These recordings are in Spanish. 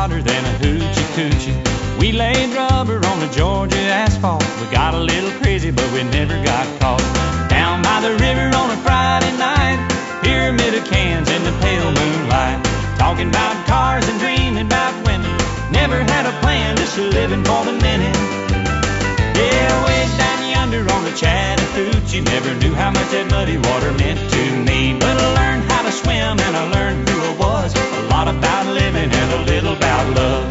hotter than a hoochie coochie. We laid rubber on the Georgia asphalt. We got a little crazy, but we never got caught. Down by the river on a Friday night, pyramid of cans in the pale moonlight. Talking about cars and dreaming about women. Never had a plan, just living for the minute. Yeah, way down yonder on the Chattahoochee, never knew how much that muddy water meant to me. But I learned how to swim and I learned who I was. A lot about living and a little about love.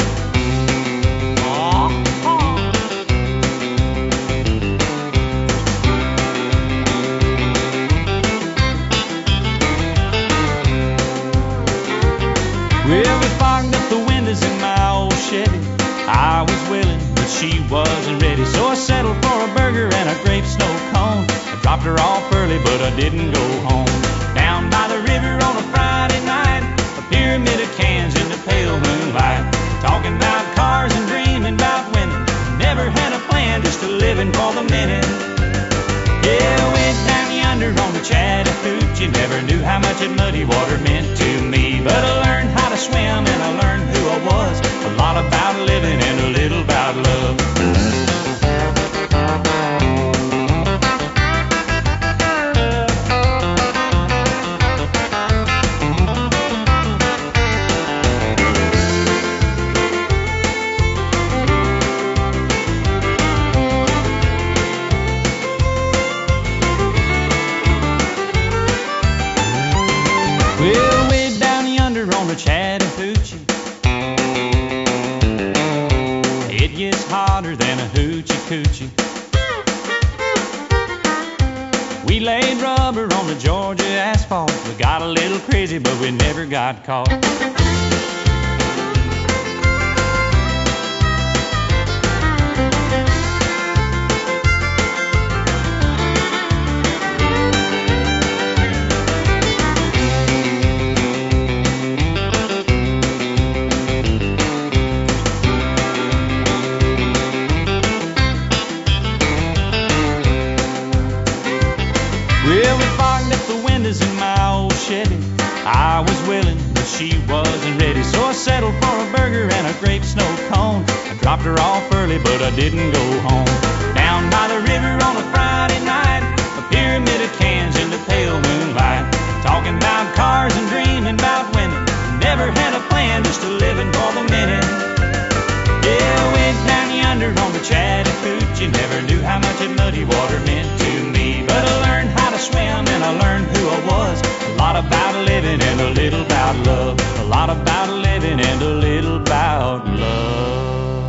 Well, we fogged up the windows in my old Chevy. I was willing, but she wasn't ready. So I settled for a burger and a grape snow cone. I dropped her off early, but I didn't go home. Down by the river on a Friday night, a pyramid of cans in the pale moonlight. Talking about cars and dreaming about women. Never had a plan, just a living for the minute. Yeah, way down yonder on the Chattahoochee, never knew how much that muddy water meant to me. But I learned how to swim and I learned who I was. A lot about living and a little about love. Well, way down yonder on the Chattahoochee, it gets hotter than a hoochie coochie. We laid rubber on the Georgia asphalt. We got a little crazy, but we never got caught. Well, we fogged up the windows in my old Chevy. I was willing, but she wasn't ready. So I settled for a burger and a grape snow cone. I dropped her off early, but I didn't go home. Down by the river on a Friday night, a pyramid of cans in the pale moonlight. Talking about cars and dreaming about women. Never had a plan, just a living for the minute. Yeah, way down yonder on the Chattahoochee, never knew how much that muddy water meant to me. But I learned how to swim and I learned who I was. A lot about living and a little about love. A lot about living and a little about love.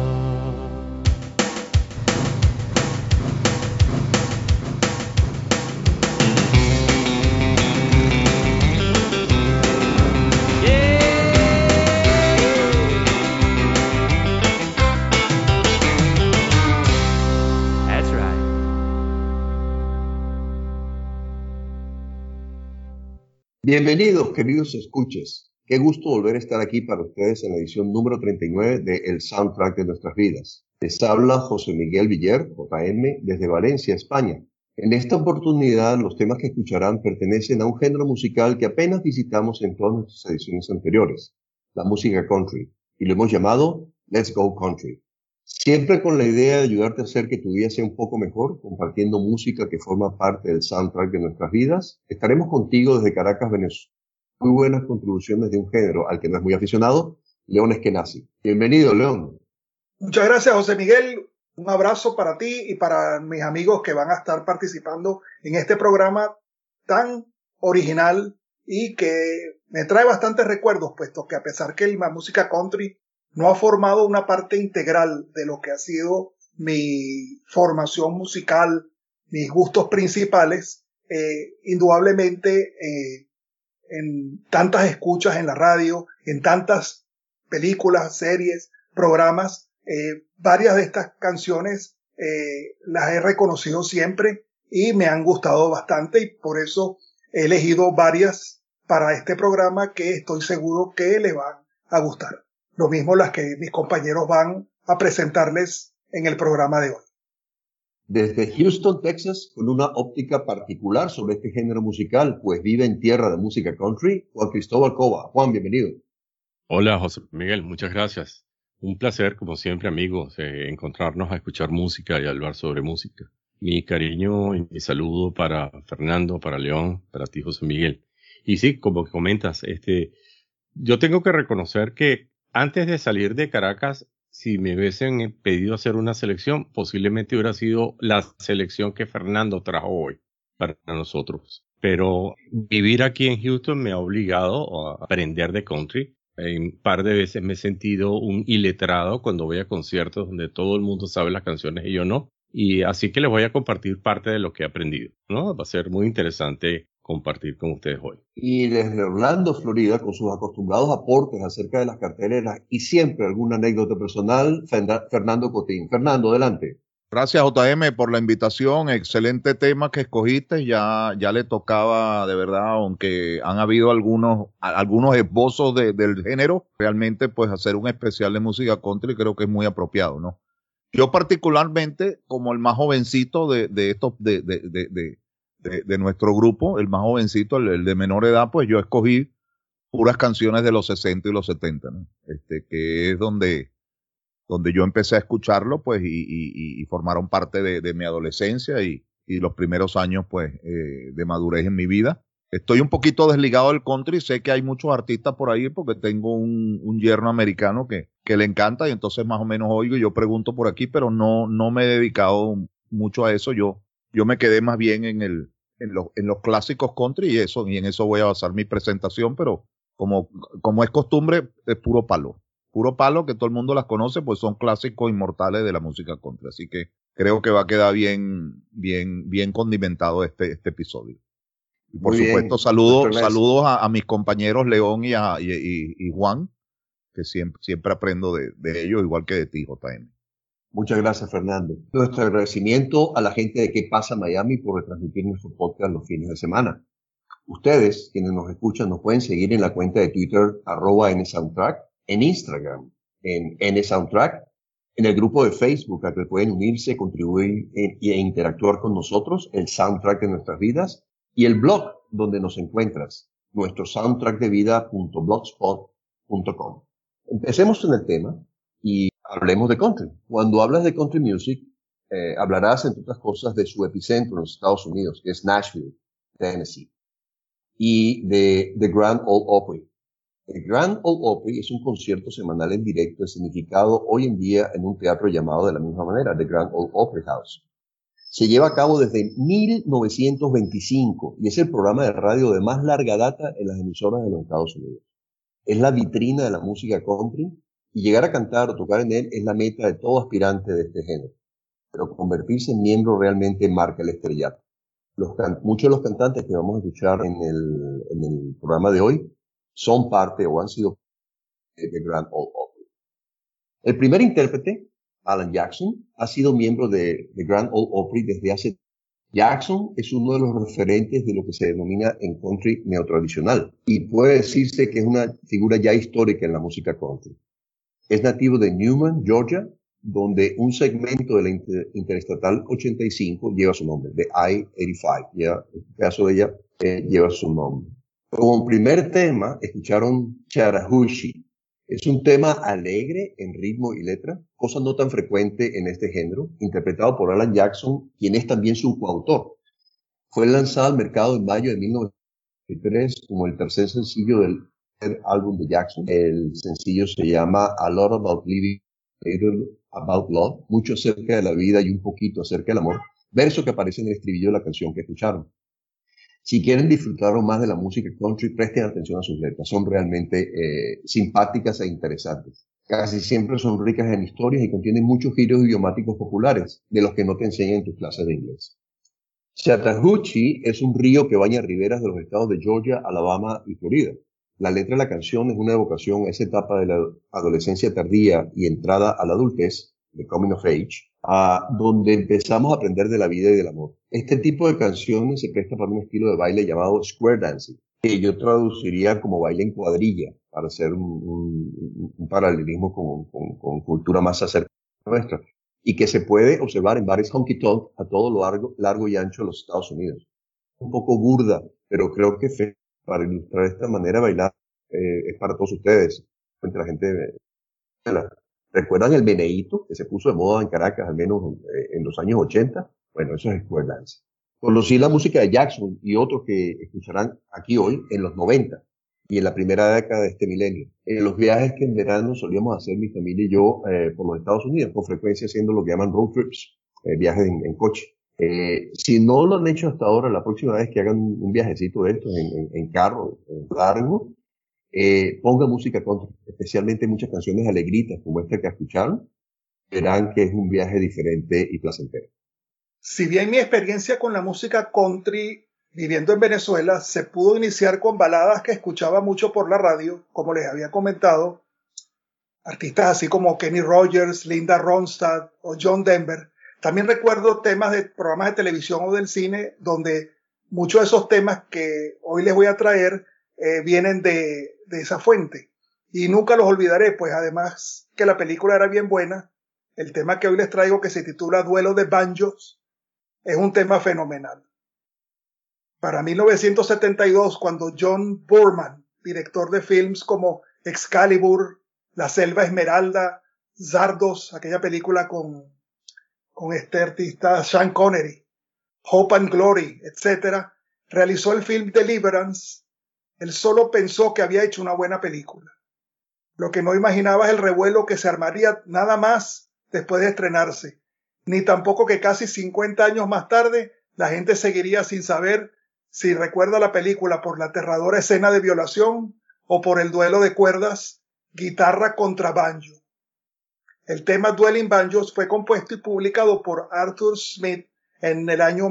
Bienvenidos, queridos escuches. Qué gusto volver a estar aquí para ustedes en la edición número 39 de El Soundtrack de Nuestras Vidas. Les habla José Miguel Villar, JM, desde Valencia, España. En esta oportunidad, los temas que escucharán pertenecen a un género musical que apenas visitamos en todas nuestras ediciones anteriores, la música country, y lo hemos llamado Let's Go Country. Siempre con la idea de ayudarte a hacer que tu día sea un poco mejor, compartiendo música que forma parte del soundtrack de nuestras vidas, estaremos contigo desde Caracas, Venezuela. Muy buenas contribuciones de un género al que no es muy aficionado, León Eskenazi. Bienvenido, León. Muchas gracias, José Miguel. Un abrazo para ti y para mis amigos que van a estar participando en este programa tan original y que me trae bastantes recuerdos, puesto que a pesar que la música country no ha formado una parte integral de lo que ha sido mi formación musical, mis gustos principales, indudablemente en tantas escuchas en la radio, en tantas películas, series, programas, varias de estas canciones las he reconocido siempre y me han gustado bastante y por eso he elegido varias para este programa que estoy seguro que les van a gustar. Lo mismo las que mis compañeros van a presentarles en el programa de hoy. Desde Houston, Texas, con una óptica particular sobre este género musical, pues vive en tierra de música country, Juan Cristóbal Cova. Juan, bienvenido. Hola, José Miguel, muchas gracias. Un placer, como siempre, amigos, encontrarnos a escuchar música y hablar sobre música. Mi cariño y mi saludo para Fernando, para León, para ti, José Miguel. Y sí, como comentas, yo tengo que reconocer que antes de salir de Caracas, si me hubiesen pedido hacer una selección, posiblemente hubiera sido la selección que Fernando trajo hoy para nosotros. Pero vivir aquí en Houston me ha obligado a aprender de country. Un par de veces me he sentido un iletrado cuando voy a conciertos donde todo el mundo sabe las canciones y yo no. Y así que les voy a compartir parte de lo que he aprendido, ¿no? Va a ser muy interesante compartir con ustedes hoy. Y desde Orlando, Florida, con sus acostumbrados aportes acerca de las carteleras y siempre alguna anécdota personal, Fernando Cotín. Fernando, adelante. Gracias, JM, por la invitación. Excelente tema que escogiste. Ya le tocaba, de verdad, aunque han habido algunos esbozos del género, realmente, pues, hacer un especial de música country creo que es muy apropiado, ¿no? Yo particularmente, como el más jovencito de nuestro grupo, el más jovencito, el de menor edad, pues yo escogí puras canciones de los 60 y los 70, ¿no? Que es donde yo empecé a escucharlo, pues, y formaron parte de mi adolescencia y los primeros años, pues, de madurez en mi vida. Estoy un poquito desligado del country, sé que hay muchos artistas por ahí porque tengo un yerno americano que le encanta y entonces más o menos oigo y yo pregunto por aquí, pero no me he dedicado mucho a eso. Yo me quedé más bien en los clásicos country y en eso voy a basar mi presentación, pero como es costumbre, es puro palo que todo el mundo las conoce, pues son clásicos inmortales de la música country. Así que creo que va a quedar bien condimentado este episodio. Y por supuesto, saludos a mis compañeros León y Juan, que siempre aprendo de ellos, igual que de ti, JM. Muchas gracias, Fernando. Nuestro agradecimiento a la gente de ¿Qué pasa Miami? Por retransmitir nuestro podcast los fines de semana. Ustedes, quienes nos escuchan, nos pueden seguir en la cuenta de Twitter, @NSoundtrack, en Instagram, en NSoundtrack, en el grupo de Facebook al que pueden unirse, contribuir e interactuar con nosotros, el soundtrack de nuestras vidas, y el blog donde nos encuentras, nuestro soundtrackdevida.blogspot.com. Empecemos en el tema y hablemos de country. Cuando hablas de country music, hablarás, entre otras cosas, de su epicentro en los Estados Unidos, que es Nashville, Tennessee, y de The Grand Ole Opry. El Grand Ole Opry es un concierto semanal en directo significado hoy en día en un teatro llamado de la misma manera, The Grand Ole Opry House. Se lleva a cabo desde 1925 y es el programa de radio de más larga data en las emisoras de los Estados Unidos. Es la vitrina de la música country y llegar a cantar o tocar en él es la meta de todo aspirante de este género. Pero convertirse en miembro realmente marca el estrellato. Muchos de los cantantes que vamos a escuchar en el programa de hoy son parte o han sido de Grand Ole Opry. El primer intérprete, Alan Jackson, ha sido miembro de Grand Ole Opry desde hace. Jackson es uno de los referentes de lo que se denomina en country neotradicional y puede decirse que es una figura ya histórica en la música country. Es nativo de Newman, Georgia, donde un segmento de la Interestatal 85 lleva su nombre, de I-85, ya, en el caso de ella lleva su nombre. Como primer tema, escucharon Chattahoochee. Es un tema alegre en ritmo y letra, cosa no tan frecuente en este género, interpretado por Alan Jackson, quien es también su coautor. Fue lanzado al mercado en mayo de 1993 como el tercer sencillo del álbum de Jackson. El sencillo se llama A Lot About Living, A Little About Love, mucho acerca de la vida y un poquito acerca del amor, verso que aparece en el estribillo de la canción que escucharon. Si quieren disfrutar más de la música country, presten atención a sus letras. Son realmente simpáticas e interesantes. Casi siempre son ricas en historias y contienen muchos giros idiomáticos populares, de los que no te enseñan en tus clases de inglés. Chattahoochee es un río que baña riberas de los estados de Georgia, Alabama y Florida. La letra de la canción es una evocación a esa etapa de la adolescencia tardía y entrada a la adultez, de coming of age, donde empezamos a aprender de la vida y del amor. Este tipo de canciones se presta para un estilo de baile llamado square dancing, que yo traduciría como baile en cuadrilla, para hacer un paralelismo con cultura más acerca nuestra, y que se puede observar en bares honky tonk a todo lo largo y ancho de los Estados Unidos. Un poco burda, pero creo que para ilustrar esta manera de bailar es para todos ustedes. entre la gente de Venezuela. ¿Recuerdan el meneíto que se puso de moda en Caracas, al menos en los años 80? Bueno, eso es square dance. Conocí la música de Jackson y otros que escucharán aquí hoy en los 90 y en la primera década de este milenio. En los viajes que en verano solíamos hacer mi familia y yo por los Estados Unidos, con frecuencia haciendo lo que llaman road trips, viajes en coche. Si no lo han hecho hasta ahora, la próxima vez que hagan un viajecito de estos en carro, en largo, ponga música country, especialmente muchas canciones alegritas como esta que escucharon, verán que es un viaje diferente y placentero. Si bien mi experiencia con la música country viviendo en Venezuela se pudo iniciar con baladas que escuchaba mucho por la radio, como les había comentado, artistas así como Kenny Rogers, Linda Ronstadt o John Denver, también recuerdo temas de programas de televisión o del cine donde muchos de esos temas que hoy les voy a traer vienen de esa fuente. Y nunca los olvidaré, pues además que la película era bien buena, el tema que hoy les traigo, que se titula Duelo de Banjos, es un tema fenomenal. Para 1972, cuando John Boorman, director de films como Excalibur, La Selva Esmeralda, Zardos, aquella película con este artista Sean Connery, Hope and Glory, etc., realizó el film Deliverance, él solo pensó que había hecho una buena película. Lo que no imaginaba es el revuelo que se armaría nada más después de estrenarse, ni tampoco que casi 50 años más tarde la gente seguiría sin saber si recuerda la película por la aterradora escena de violación o por el duelo de cuerdas, guitarra contra banjo. El tema Dueling Banjos fue compuesto y publicado por Arthur Smith en el año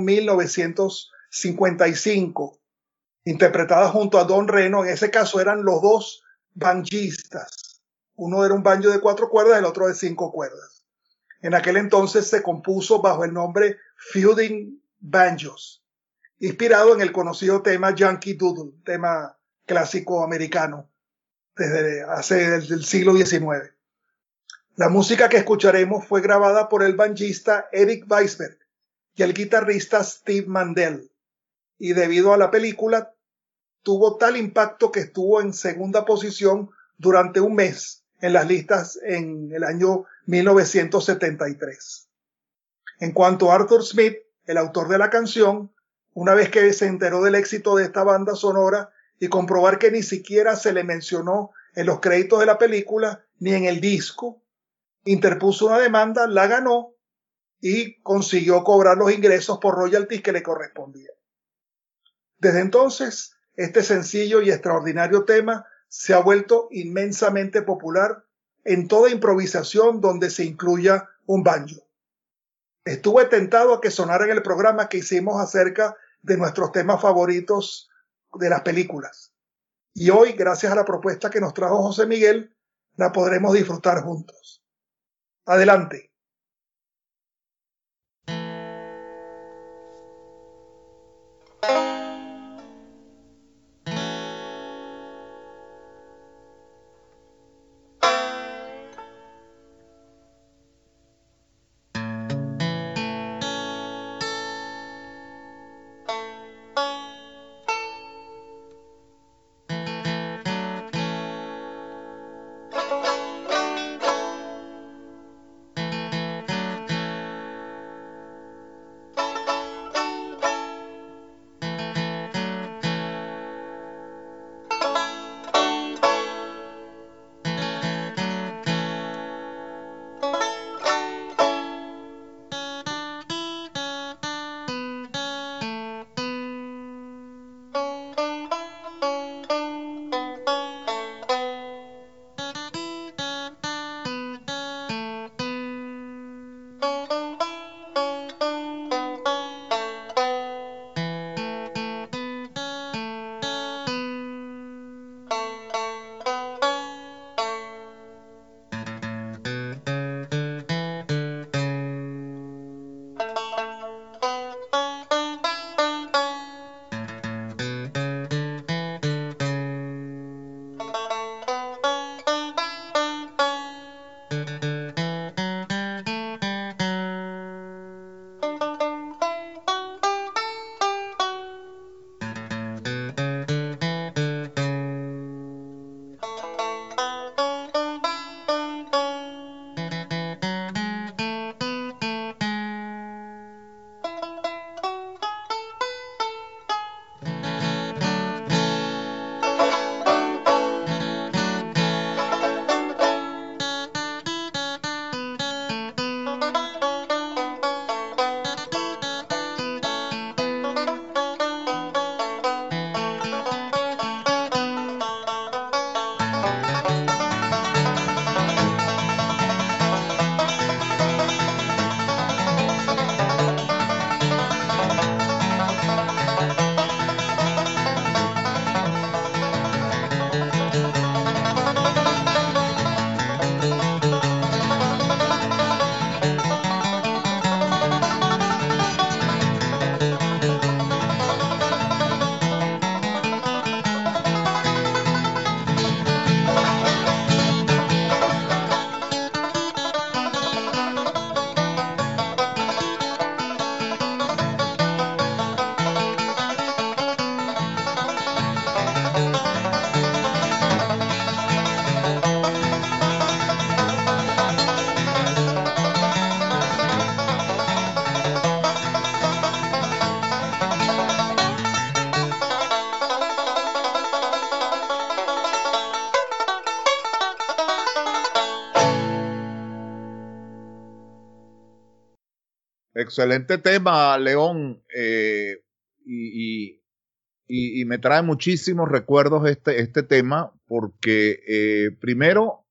1955, interpretada junto a Don Reno. En ese caso eran los dos banjistas. Uno era un banjo de 4 cuerdas, el otro de 5 cuerdas. En aquel entonces se compuso bajo el nombre Feuding Banjos, inspirado en el conocido tema Yankee Doodle, tema clásico americano desde el siglo XIX. La música que escucharemos fue grabada por el banjista Eric Weisberg y el guitarrista Steve Mandel, y debido a la película tuvo tal impacto que estuvo en segunda posición durante un mes en las listas en el año 1973. En cuanto a Arthur Smith, el autor de la canción, una vez que se enteró del éxito de esta banda sonora y comprobar que ni siquiera se le mencionó en los créditos de la película ni en el disco, interpuso una demanda, la ganó y consiguió cobrar los ingresos por royalties que le correspondían. Desde entonces, este sencillo y extraordinario tema se ha vuelto inmensamente popular en toda improvisación donde se incluya un banjo. Estuve tentado a que sonara en el programa que hicimos acerca de nuestros temas favoritos de las películas. Y hoy, gracias a la propuesta que nos trajo José Miguel, la podremos disfrutar juntos. Adelante. excelente tema, León, y me trae muchísimos recuerdos este tema, porque primero,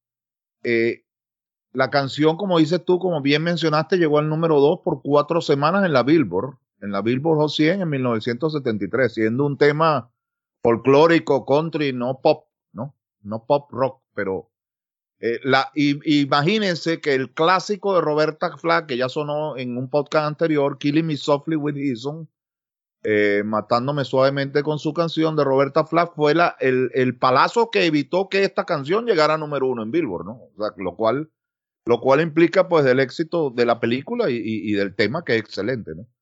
la canción, como dices tú, como bien mencionaste, llegó al número 2 por 4 semanas en la Billboard Hot 100 en 1973, siendo un tema folclórico, country, no pop, no pop rock, pero imagínense que el clásico de Roberta Flack, que ya sonó en un podcast anterior, Killing Me Softly with Hison, Matándome Suavemente con su canción de Roberta Flack, fue el palazo que evitó que esta canción llegara a número 1 en Billboard, ¿no? O sea, lo cual implica pues el éxito de la película y del tema, que es excelente, ¿no?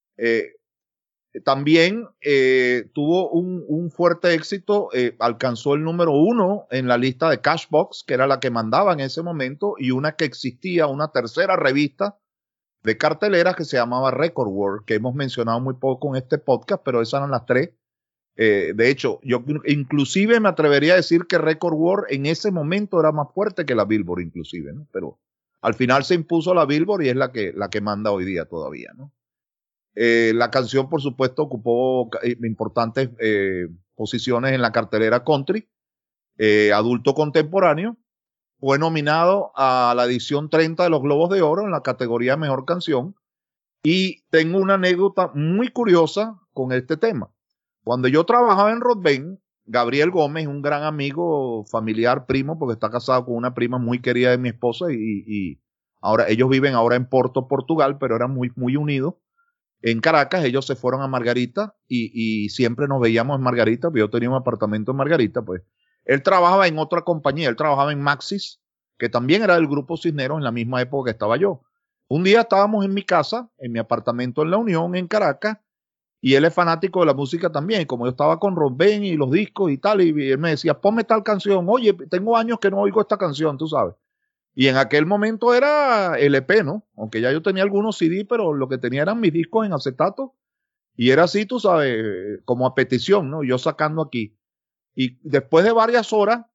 También tuvo un fuerte éxito, alcanzó el número 1 en la lista de Cashbox, que era la que mandaba en ese momento, y una que existía, una tercera revista de carteleras que se llamaba Record World, que hemos mencionado muy poco en este podcast, pero esas eran las 3. De hecho, yo inclusive me atrevería a decir que Record World en ese momento era más fuerte que la Billboard, inclusive, ¿no? Pero al final se impuso la Billboard y es la que manda hoy día todavía, ¿no? La canción, por supuesto, ocupó importantes posiciones en la cartelera country, adulto contemporáneo. Fue nominado a la edición 30 de los Globos de Oro en la categoría Mejor Canción. Y tengo una anécdota muy curiosa con este tema. Cuando yo trabajaba en Rodben, Gabriel Gómez, un gran amigo, familiar, primo, porque está casado con una prima muy querida de mi esposa, y ahora ellos viven ahora en Porto, Portugal, pero eran muy, muy unidos. En Caracas, ellos se fueron a Margarita y siempre nos veíamos en Margarita, porque yo tenía un apartamento en Margarita, pues. Él trabajaba en otra compañía, él trabajaba en Maxis, que también era del Grupo Cisneros en la misma época que estaba yo. Un día estábamos en mi casa, en mi apartamento en La Unión, en Caracas, y él es fanático de la música también. Y como yo estaba con Rodben y los discos y tal, y él me decía, ponme tal canción. Oye, tengo años que no oigo esta canción, tú sabes. Y en aquel momento era LP, ¿no? Aunque ya yo tenía algunos CD, pero lo que tenía eran mis discos en acetato. Y era así, tú sabes, como a petición, ¿no? Yo sacando aquí. Y después de varias horas,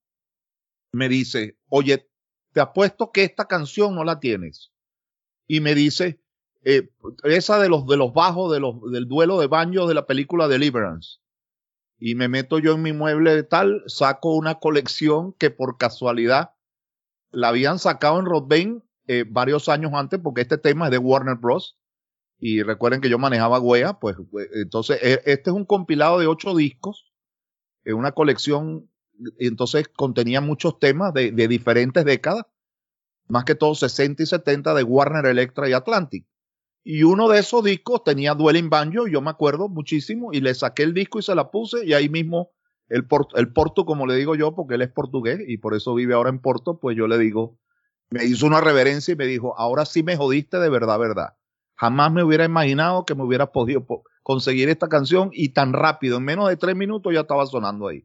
me dice, oye, te apuesto que esta canción no la tienes. Y me dice, esa de los bajos, del duelo de banjo de la película Deliverance. Y me meto yo en mi mueble de tal, saco una colección que por casualidad la habían sacado en Rodben varios años antes, porque este tema es de Warner Bros. Y recuerden que yo manejaba Wea, pues entonces este es un compilado de 8 discos, una colección, y entonces contenía muchos temas de diferentes décadas, más que todo 60 y 70 de Warner, Elektra y Atlantic. Y uno de esos discos tenía Dueling Banjo, yo me acuerdo muchísimo, y le saqué el disco y se la puse, y ahí mismo el Porto, como le digo yo, porque él es portugués y por eso vive ahora en Porto, pues yo le digo, me hizo una reverencia y me dijo, ahora sí me jodiste de verdad, verdad. Jamás me hubiera imaginado que me hubiera podido conseguir esta canción y tan rápido, en menos de 3 minutos ya estaba sonando ahí.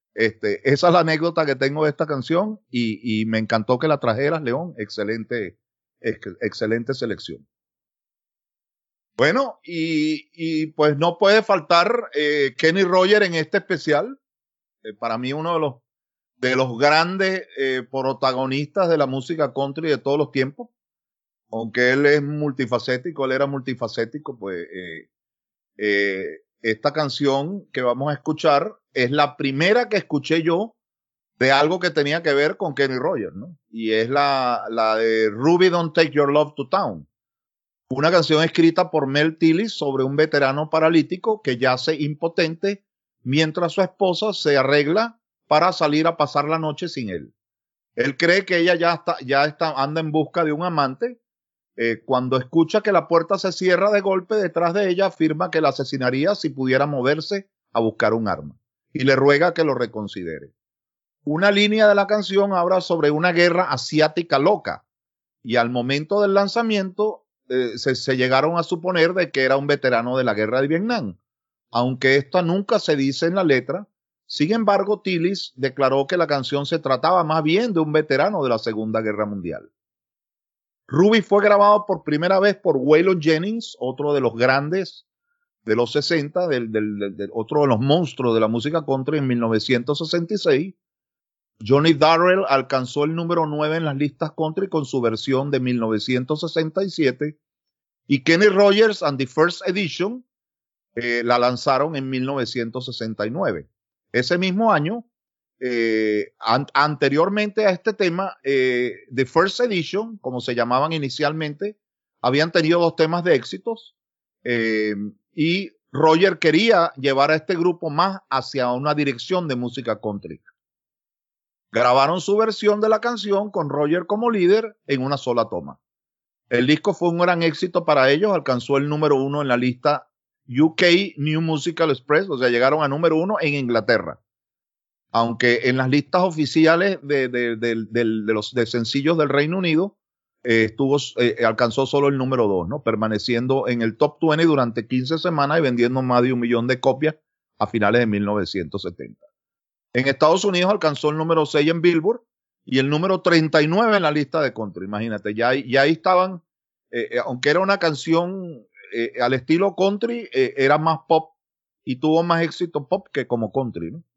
Esa es la anécdota que tengo de esta canción y me encantó que la trajeras, León. Excelente selección. Bueno, y pues no puede faltar Kenny Rogers en este especial. Para mí uno de los grandes protagonistas de la música country de todos los tiempos. Aunque él es multifacético, él era multifacético, pues esta canción que vamos a escuchar es la primera que escuché yo de algo que tenía que ver con Kenny Rogers, ¿no? Y es la de Ruby Don't Take Your Love to Town. Una canción escrita por Mel Tillis sobre un veterano paralítico que yace impotente mientras su esposa se arregla para salir a pasar la noche sin él. Él cree que ella anda en busca de un amante. Cuando escucha que la puerta se cierra de golpe detrás de ella, afirma que la asesinaría si pudiera moverse a buscar un arma y le ruega que lo reconsidere. Una línea de la canción habla sobre una guerra asiática loca y al momento del lanzamiento se llegaron a suponer de que era un veterano de la guerra de Vietnam, aunque esto nunca se dice en la letra. Sin embargo, Tillis declaró que la canción se trataba más bien de un veterano de la Segunda Guerra Mundial. Ruby fue grabado por primera vez por Waylon Jennings, otro de los grandes de los 60, otro de los monstruos de la música country en 1966. Johnny Darrell alcanzó el número 9 en las listas country con su versión de 1967 Y Kenny Rogers and the First Edition la lanzaron en 1969. Ese mismo año, anteriormente a este tema, The First Edition, como se llamaban inicialmente, habían tenido 2 temas de éxitos y Roger quería llevar a este grupo más hacia una dirección de música country. Grabaron su versión de la canción con Roger como líder en una sola toma. El disco fue un gran éxito para ellos, alcanzó el número 1 en la lista UK New Musical Express, o sea, llegaron a número 1 en Inglaterra. Aunque en las listas oficiales de sencillos del Reino Unido alcanzó solo el número 2, ¿no? Permaneciendo en el top 20 durante 15 semanas y vendiendo más de 1 millón de copias a finales de 1970. En Estados Unidos alcanzó el número 6 en Billboard y el número 39 en la lista de country. Imagínate, ya ahí estaban, aunque era una canción al estilo country, era más pop y tuvo más éxito pop que como country, ¿no?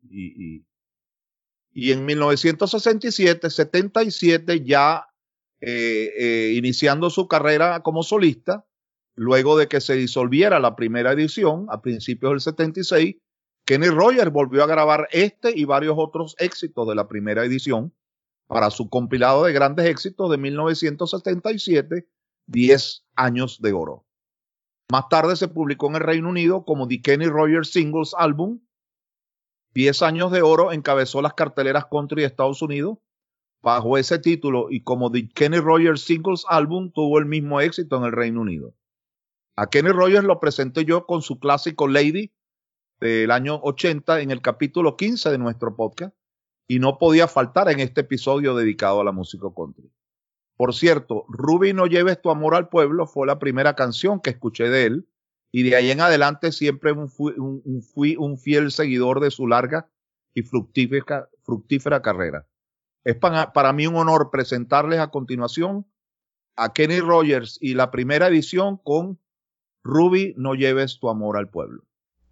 Y en 1967, 77, ya iniciando su carrera como solista, luego de que se disolviera la primera edición, a principios del 76, Kenny Rogers volvió a grabar este y varios otros éxitos de la primera edición para su compilado de grandes éxitos de 1977, 10 años de oro. Más tarde se publicó en el Reino Unido como The Kenny Rogers Singles Album. 10 años de oro encabezó las carteleras country de Estados Unidos. Bajo ese título y como The Kenny Rogers Singles Album tuvo el mismo éxito en el Reino Unido. A Kenny Rogers lo presenté yo con su clásico Lady del año 80 en el capítulo 15 de nuestro podcast y no podía faltar en este episodio dedicado a la música country. Por cierto, Ruby, no lleves tu amor al pueblo fue la primera canción que escuché de él y de ahí en adelante siempre fui un fiel seguidor de su larga y fructífera carrera. Es para mí un honor presentarles a continuación a Kenny Rogers y la primera edición con Ruby, no lleves tu amor al pueblo.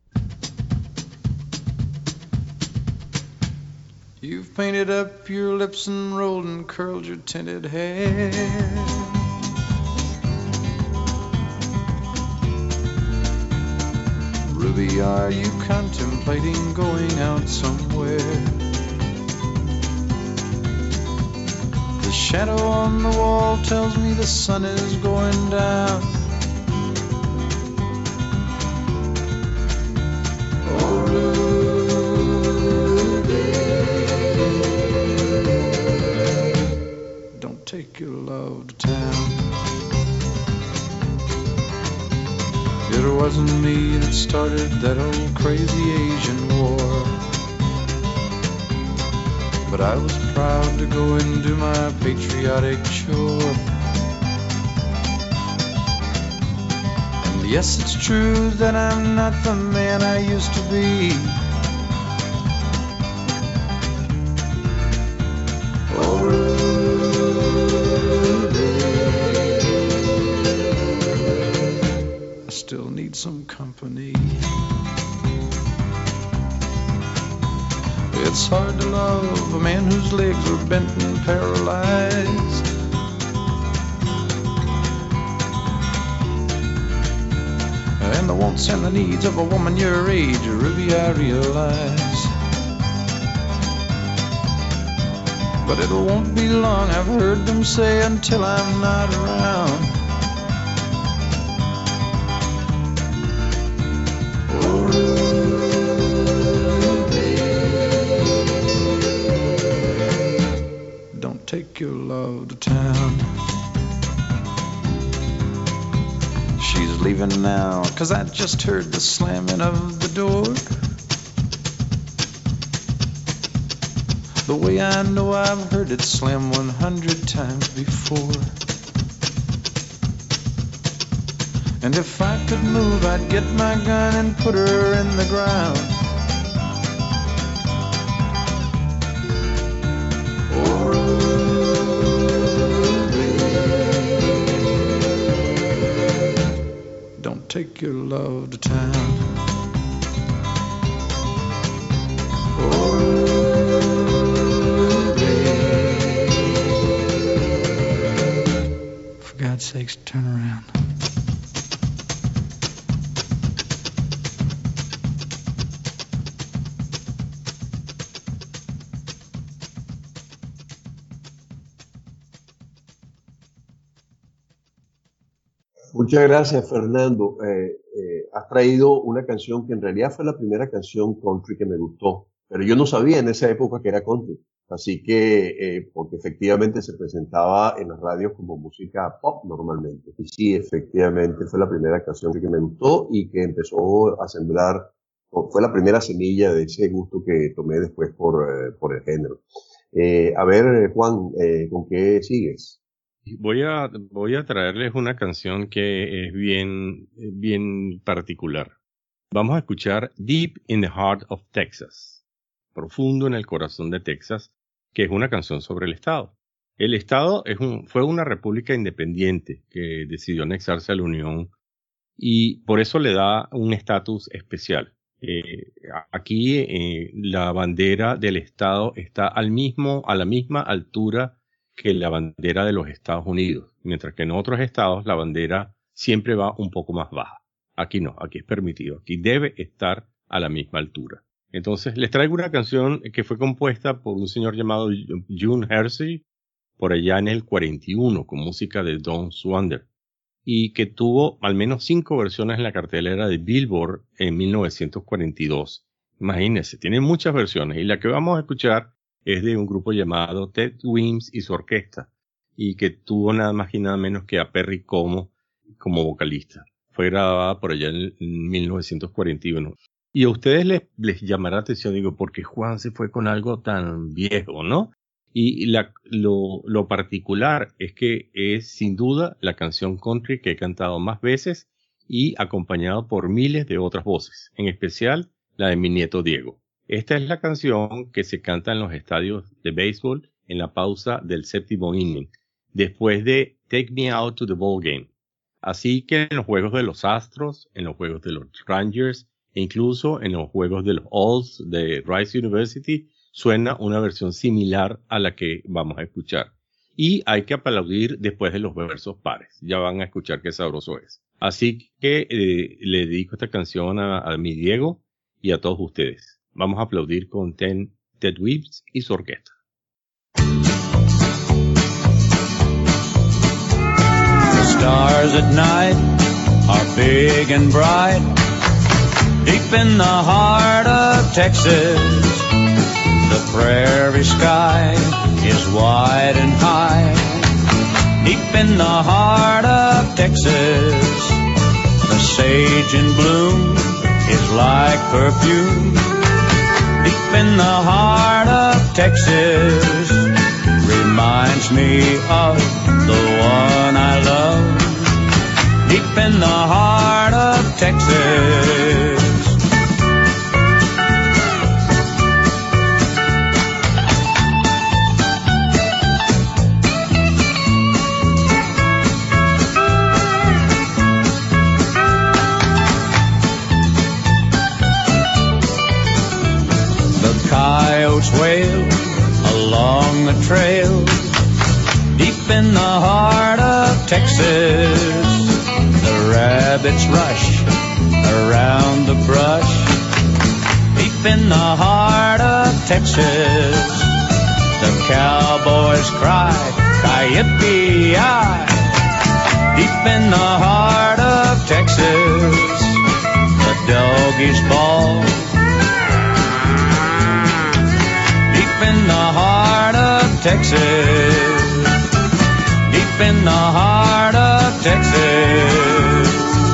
You've painted up your lips and rolled and curled your tinted hair. Ruby, are you contemplating going out somewhere? The shadow on the wall tells me the sun is going down. Oh, Ruby, don't take your love to town. It wasn't me that started that old crazy Asian war, but I was proud to go and do my patriotic chore. And yes, it's true that I'm not the man I used to be. Oh, Ruby, I still need some company. It's hard to love a man whose legs are bent and paralyzed. And the wants and the needs of a woman your age, Ruby, I realize. But it won't be long, I've heard them say, until I'm not around. Oh, take your love to town. She's leaving now, 'cause I just heard the slamming of the door. The way I know I've heard it slam 100 times before. And if I could move, I'd get my gun and put her in the ground. Take your love to town. Oh, Ruby, for God's sakes, turn around. Muchas gracias, Fernando. Has traído una canción que en realidad fue la primera canción country que me gustó, pero yo no sabía en esa época que era country. Así que, porque efectivamente se presentaba en las radios como música pop normalmente. Y sí, efectivamente fue la primera canción que me gustó y que empezó a sembrar, fue la primera semilla de ese gusto que tomé después por el género. A ver, Juan, ¿con qué sigues? Voy a traerles una canción que es bien particular. Vamos a escuchar Deep in the Heart of Texas, profundo en el corazón de Texas, que es una canción sobre el Estado. El Estado fue una república independiente que decidió anexarse a la Unión y por eso le da un estatus especial. Aquí la bandera del Estado está a la misma altura que la bandera de los Estados Unidos, mientras que en otros estados la bandera siempre va un poco más baja. Aquí no, aquí es permitido, aquí debe estar a la misma altura. Entonces les traigo una canción que fue compuesta por un señor llamado June Hersey por allá en el 41 con música de Don Swander y que tuvo al menos 5 versiones en la cartelera de Billboard en 1942. Imagínense, tiene muchas versiones y la que vamos a escuchar es de un grupo llamado Ted Williams y su orquesta, y que tuvo nada más y nada menos que a Perry como vocalista. Fue grabada por allá en 1941. Y a ustedes les llamará la atención, digo, porque Juan se fue con algo tan viejo, ¿no? Y lo particular es que es sin duda la canción country que he cantado más veces y acompañado por miles de otras voces, en especial la de mi nieto Diego. Esta es la canción que se canta en los estadios de béisbol en la pausa del séptimo inning, después de Take Me Out to the Ball Game. Así que en los juegos de los Astros, en los juegos de los Rangers e incluso en los juegos de los Olds de Rice University suena una versión similar a la que vamos a escuchar. Y hay que aplaudir después de los versos pares. Ya van a escuchar qué sabroso es. Así que le dedico esta canción a mi Diego y a todos ustedes. Vamos a aplaudir con Ted Williams y su orquesta. The stars at night are big and bright, deep in the heart of Texas. The prairie sky is wide and high, deep in the heart of Texas. The sage in bloom is like perfume, deep in the heart of Texas. Reminds me of the one I love, deep in the heart of Texas. Coyotes wail along the trail, deep in the heart of Texas. The rabbits rush around the brush, deep in the heart of Texas. The cowboys cry, Ki-yip-ki-yi, deep in the heart of Texas. The doggies bawl, in the heart of Texas, deep in the heart of Texas.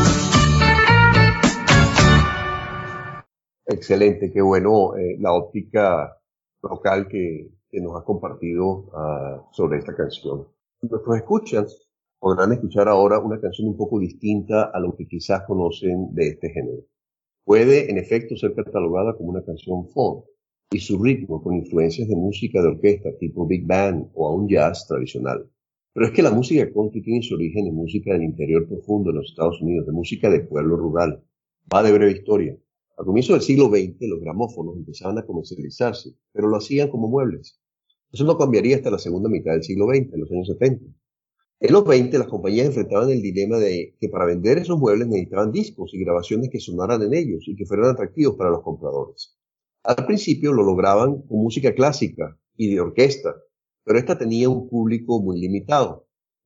Excelente, qué bueno la óptica local que nos has compartido sobre esta canción. Nuestros escuchas podrán escuchar ahora una canción un poco distinta a lo que quizás conocen de este género. Puede, en efecto, ser catalogada como una canción folk, y su ritmo con influencias de música de orquesta tipo big band o aún jazz tradicional. Pero es que la música country tiene su origen en música del interior profundo de los Estados Unidos, de música de pueblo rural. Va de breve historia. Al comienzo del siglo XX los gramófonos empezaban a comercializarse, pero lo hacían como muebles. Eso no cambiaría hasta la segunda mitad del siglo XX, en los años 70. En los 20 las compañías enfrentaban el dilema de que para vender esos muebles necesitaban discos y grabaciones que sonaran en ellos y que fueran atractivos para los compradores. Al principio lo lograban con música clásica y de orquesta, pero esta tenía un público muy limitado.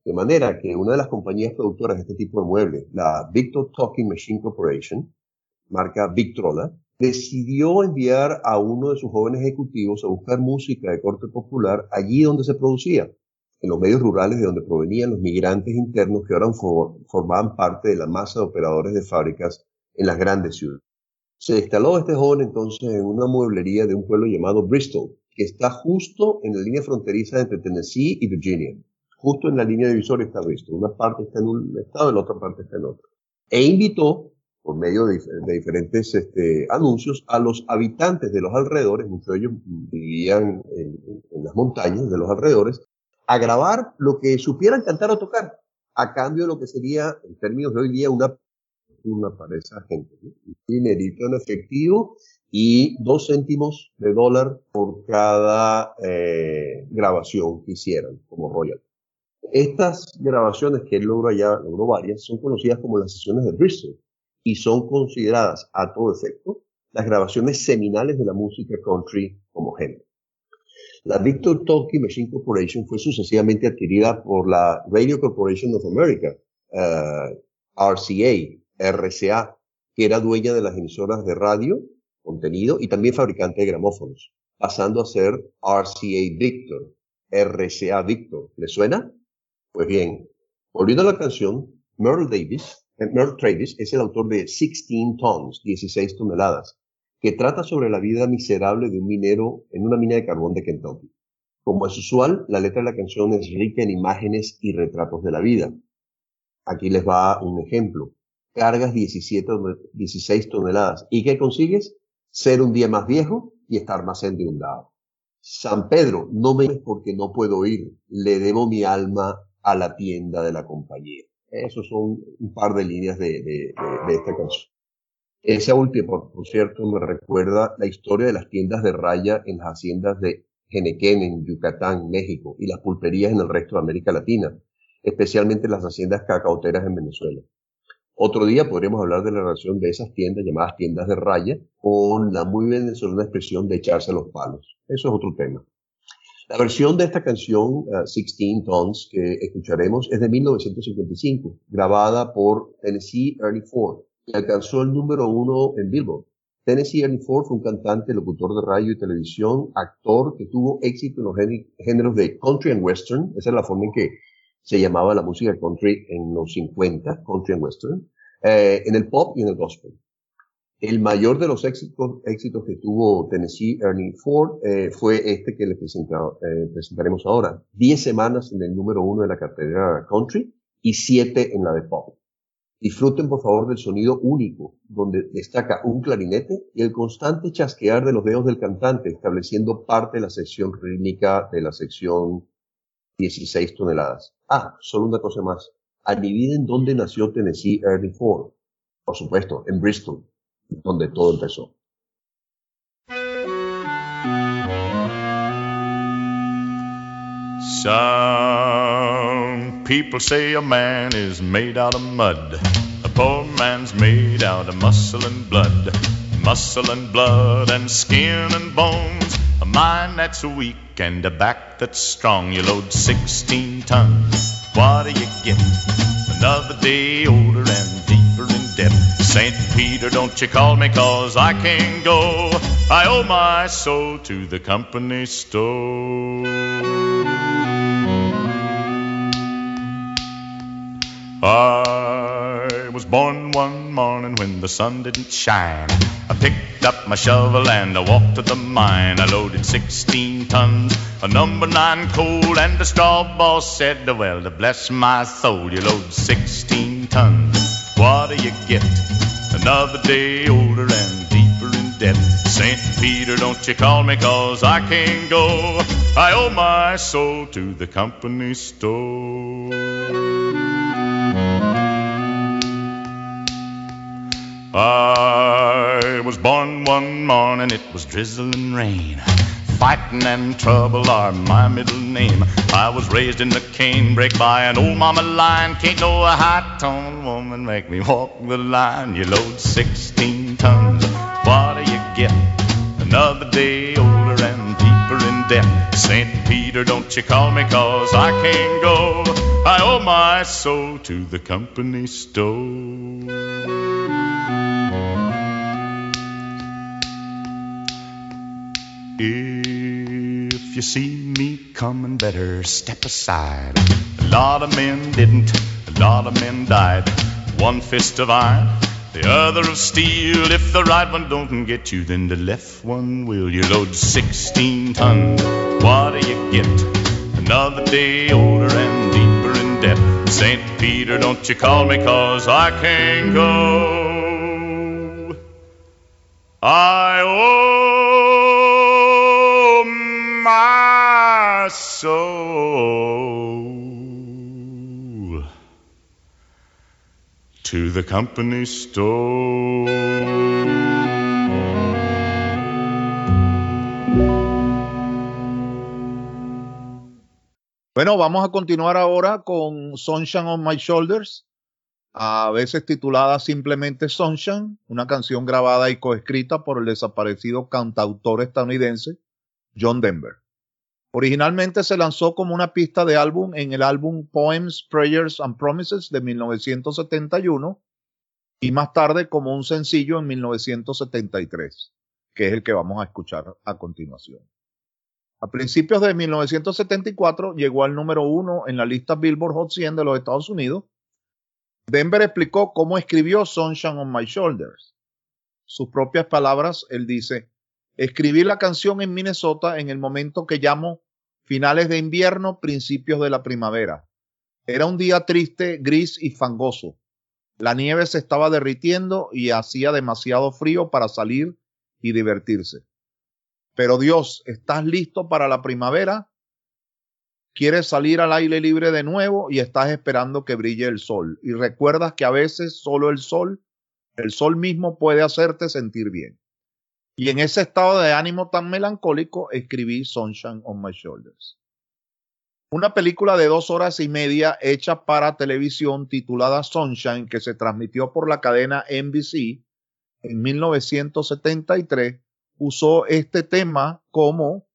De manera que una de las compañías productoras de este tipo de muebles, la Victor Talking Machine Corporation, marca Victrola, decidió enviar a uno de sus jóvenes ejecutivos a buscar música de corte popular allí donde se producía, en los medios rurales de donde provenían los migrantes internos que ahora formaban parte de la masa de operadores de fábricas en las grandes ciudades. Se instaló este joven entonces en una mueblería de un pueblo llamado Bristol, que está justo en la línea fronteriza entre Tennessee y Virginia. Justo en la línea divisoria está Bristol. Una parte está en un estado y la otra parte está en otro. E invitó, por medio de diferentes anuncios, a los habitantes de los alrededores, muchos de ellos vivían en las montañas de los alrededores, a grabar lo que supieran cantar o tocar, a cambio de lo que sería, en términos de hoy día, una para esa gente, ¿no? Un dinerito en efectivo y 2 céntimos de dólar por cada grabación que hicieran como royalty. Estas grabaciones que él logró varias, son conocidas como las sesiones de Bristol y son consideradas a todo efecto las grabaciones seminales de la música country como género. La Victor Talking Machine Corporation fue sucesivamente adquirida por la Radio Corporation of America, RCA, que era dueña de las emisoras de radio, contenido y también fabricante de gramófonos, pasando a ser RCA Victor. ¿Le suena? Pues bien, volviendo a la canción, Merle Travis es el autor de 16 Tons, 16 toneladas, que trata sobre la vida miserable de un minero en una mina de carbón de Kentucky. Como es usual, la letra de la canción es rica en imágenes y retratos de la vida. Aquí les va un ejemplo. Cargas 16 toneladas. ¿Y qué consigues? Ser un día más viejo y estar más endeudado. San Pedro, no me porque no puedo ir. Le debo mi alma a la tienda de la compañía. Esos son un par de líneas de esta canción. Esa última, por cierto, me recuerda la historia de las tiendas de raya en las haciendas de Jenequén, en Yucatán, México, y las pulperías en el resto de América Latina, especialmente las haciendas cacauteras en Venezuela. Otro día podremos hablar de la relación de esas tiendas, llamadas tiendas de raya, con la muy venezolana expresión de echarse los palos. Eso es otro tema. La versión de esta canción, 16 Tons, que escucharemos, es de 1955, grabada por Tennessee Ernie Ford, que alcanzó el número 1 en Billboard. Tennessee Ernie Ford fue un cantante, locutor de radio y televisión, actor que tuvo éxito en los géneros de country and western. Esa es la forma en que se llamaba la música country en los 50, country and western, en el pop y en el gospel. El mayor de los éxitos que tuvo Tennessee Ernie Ford fue este que les presentaremos ahora. 10 semanas en el número 1 de la cartelera country y 7 en la de pop. Disfruten por favor del sonido único, donde destaca un clarinete y el constante chasquear de los dedos del cantante, estableciendo parte de la sección rítmica de la sección 16 toneladas. Solo una cosa más. Adivinen dónde nació Tennessee Ernie Ford. Por supuesto, en Bristol, donde todo empezó. Some people say a man is made out of mud. A poor man's made out of muscle and blood. Muscle and blood and skin and bones. A mind that's weak and a back that's strong. You load 16 tons. What do you get? Another day older and deeper in debt. St. Peter, don't you call me 'cause I can't go. I owe my soul to the company store. I was born one morning when the sun didn't shine. I picked up my shovel and I walked to the mine. I loaded 16 tons of number 9 coal, and the straw boss said, well, to bless my soul, you load 16 tons. What do you get? Another day older and deeper in debt. St. Peter, don't you call me 'cause I can't go. I owe my soul to the company store. I was born one morning, it was drizzling rain. Fighting and trouble are my middle name. I was raised in the canebrake by an old mama lion. Can't no high-toned woman make me walk the line. You load 16 tons, what do you get? Another day older and deeper in debt. St. Peter, Peter, don't you call me 'cause I can't go. I owe my soul to the company store. If you see me coming, better step aside. A lot of men didn't, a lot of men died. One fist of iron, the other of steel. If the right one don't get you, then the left one will. You load 16 tons, what do you get? Another day older and deeper in debt. St. Peter, don't you call me 'cause I can't go. I owe my soul to the company store. Bueno, vamos a continuar ahora con Sunshine on My Shoulders, a veces titulada simplemente Sunshine, una canción grabada y coescrita por el desaparecido cantautor estadounidense John Denver. Originalmente se lanzó como una pista de álbum en el álbum Poems, Prayers and Promises de 1971 y más tarde como un sencillo en 1973, que es el que vamos a escuchar a continuación. A principios de 1974 llegó al número 1 en la lista Billboard Hot 100 de los Estados Unidos. Denver explicó cómo escribió Sunshine on My Shoulders. Sus propias palabras, él dice: escribí la canción en Minnesota en el momento que llamo finales de invierno, principios de la primavera. Era un día triste, gris y fangoso. La nieve se estaba derritiendo y hacía demasiado frío para salir y divertirse. Pero Dios, ¿estás listo para la primavera? ¿Quieres salir al aire libre de nuevo y estás esperando que brille el sol? Y recuerdas que a veces solo el sol mismo puede hacerte sentir bien. Y en ese estado de ánimo tan melancólico escribí Sunshine on My Shoulders. Una película de 2 horas y media hecha para televisión titulada Sunshine, que se transmitió por la cadena NBC en 1973, usó este tema como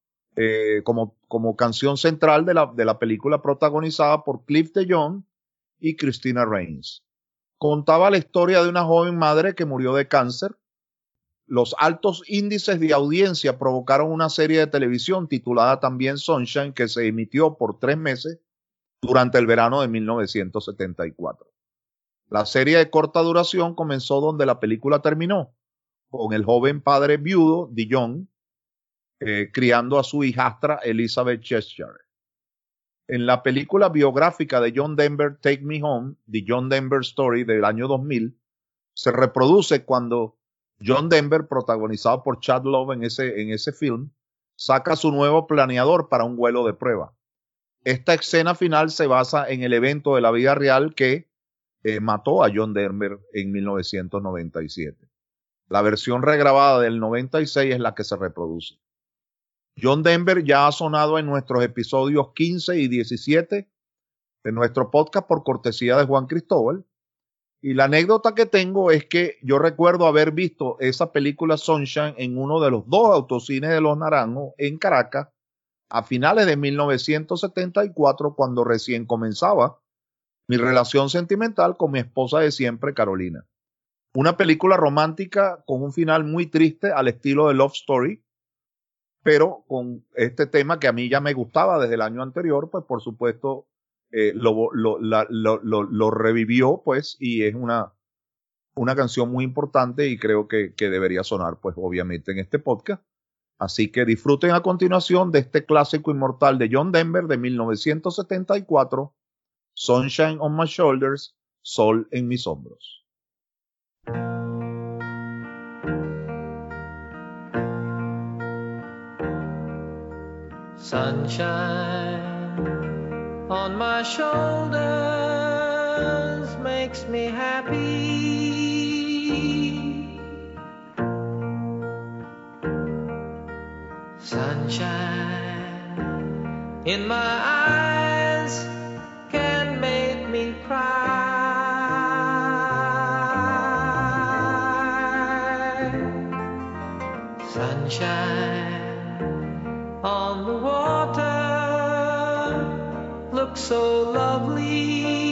canción central de la película, protagonizada por Cliff DeJong y Christina Rains. Contaba la historia de una joven madre que murió de cáncer. Los altos índices de audiencia provocaron una serie de televisión titulada también Sunshine, que se emitió por 3 meses durante el verano de 1974. La serie de corta duración comenzó donde la película terminó, con el joven padre viudo DeJong criando a su hijastra Elizabeth Cheshire. En la película biográfica de John Denver, Take Me Home, The John Denver Story del año 2000, se reproduce cuando John Denver, protagonizado por Chad Love en ese film, saca su nuevo planeador para un vuelo de prueba. Esta escena final se basa en el evento de la vida real que mató a John Denver en 1997. La versión regrabada del 96 es la que se reproduce. John Denver ya ha sonado en nuestros episodios 15 y 17 de nuestro podcast por cortesía de Juan Cristóbal. Y la anécdota que tengo es que yo recuerdo haber visto esa película Sunshine en uno de los 2 autocines de Los Naranjos en Caracas a finales de 1974, cuando recién comenzaba mi relación sentimental con mi esposa de siempre, Carolina. Una película romántica con un final muy triste al estilo de Love Story, pero con este tema que a mí ya me gustaba desde el año anterior, pues por supuesto lo revivió, pues, y es una canción muy importante y creo que debería sonar, pues, obviamente en este podcast. Así que disfruten a continuación de este clásico inmortal de John Denver de 1974, Sunshine on My Shoulders, Sol en mis hombros. Sunshine on my shoulders makes me happy. Sunshine in my eyes can make me cry. Sunshine on the water looks so lovely.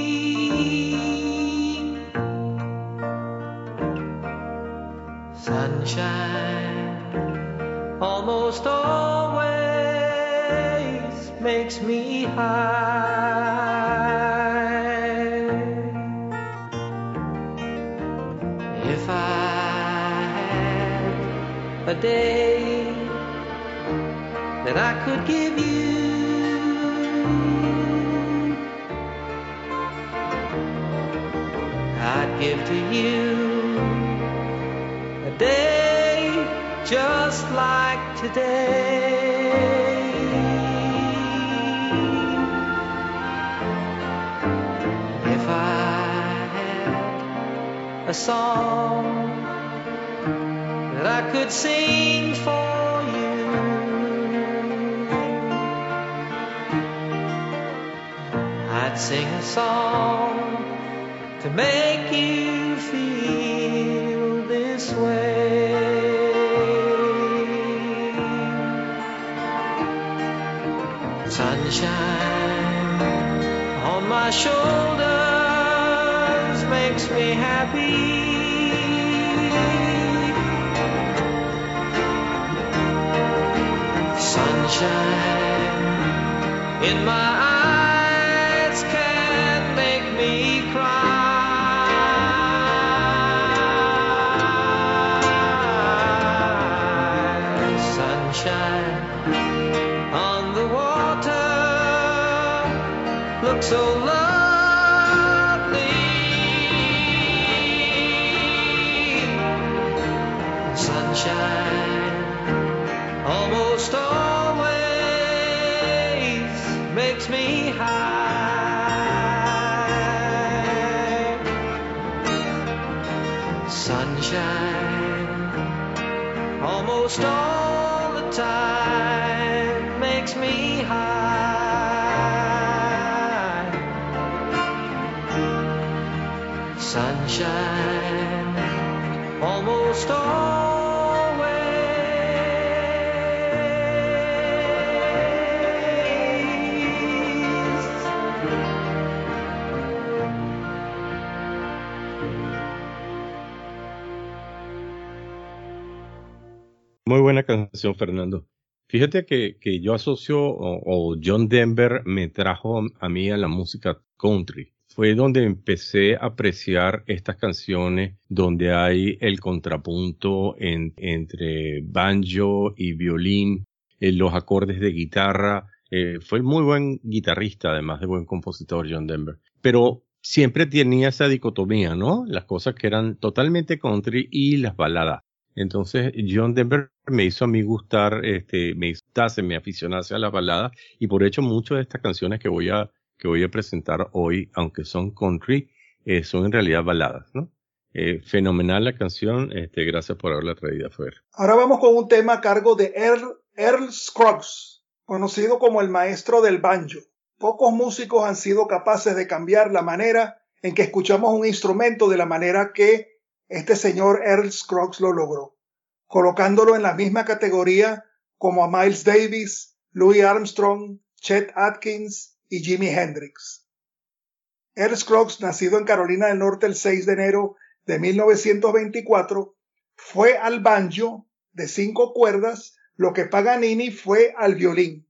Sunshine almost always makes me high. If I had a day that I could give you, I'd give to you a day just like today. If I had a song that I could sing for you, I'd sing a song to make you feel this way. Sunshine on my shoulders makes me happy. Sunshine in my eyes can make me cry. Sunshine on the water looks so lovely. Sunshine almost always makes me high. Sunshine almost all the time makes me high. Sunshine almost Muy buena canción, Fernando. Fíjate que yo asocio, o John Denver me trajo a mí a la música country. Fue donde empecé a apreciar estas canciones donde hay el contrapunto entre banjo y violín, los acordes de guitarra. Fue muy buen guitarrista, además de buen compositor, John Denver. Pero siempre tenía esa dicotomía, ¿no? Las cosas que eran totalmente country y las baladas. Entonces, John Denver me hizo a mí gustar, me aficionase a las baladas, y por hecho muchas de estas canciones que voy a presentar hoy, aunque son country, son en realidad baladas, ¿no? Fenomenal la canción, gracias por haberla traído, Fer. Ahora vamos con un tema a cargo de Earl Scruggs, conocido como el maestro del banjo. Pocos músicos han sido capaces de cambiar la manera en que escuchamos un instrumento de la manera que este señor Earl Scruggs lo logró, colocándolo en la misma categoría como a Miles Davis, Louis Armstrong, Chet Atkins y Jimi Hendrix. Earl Scruggs, nacido en Carolina del Norte el 6 de enero de 1924, fue al banjo de 5 cuerdas lo que Paganini fue al violín.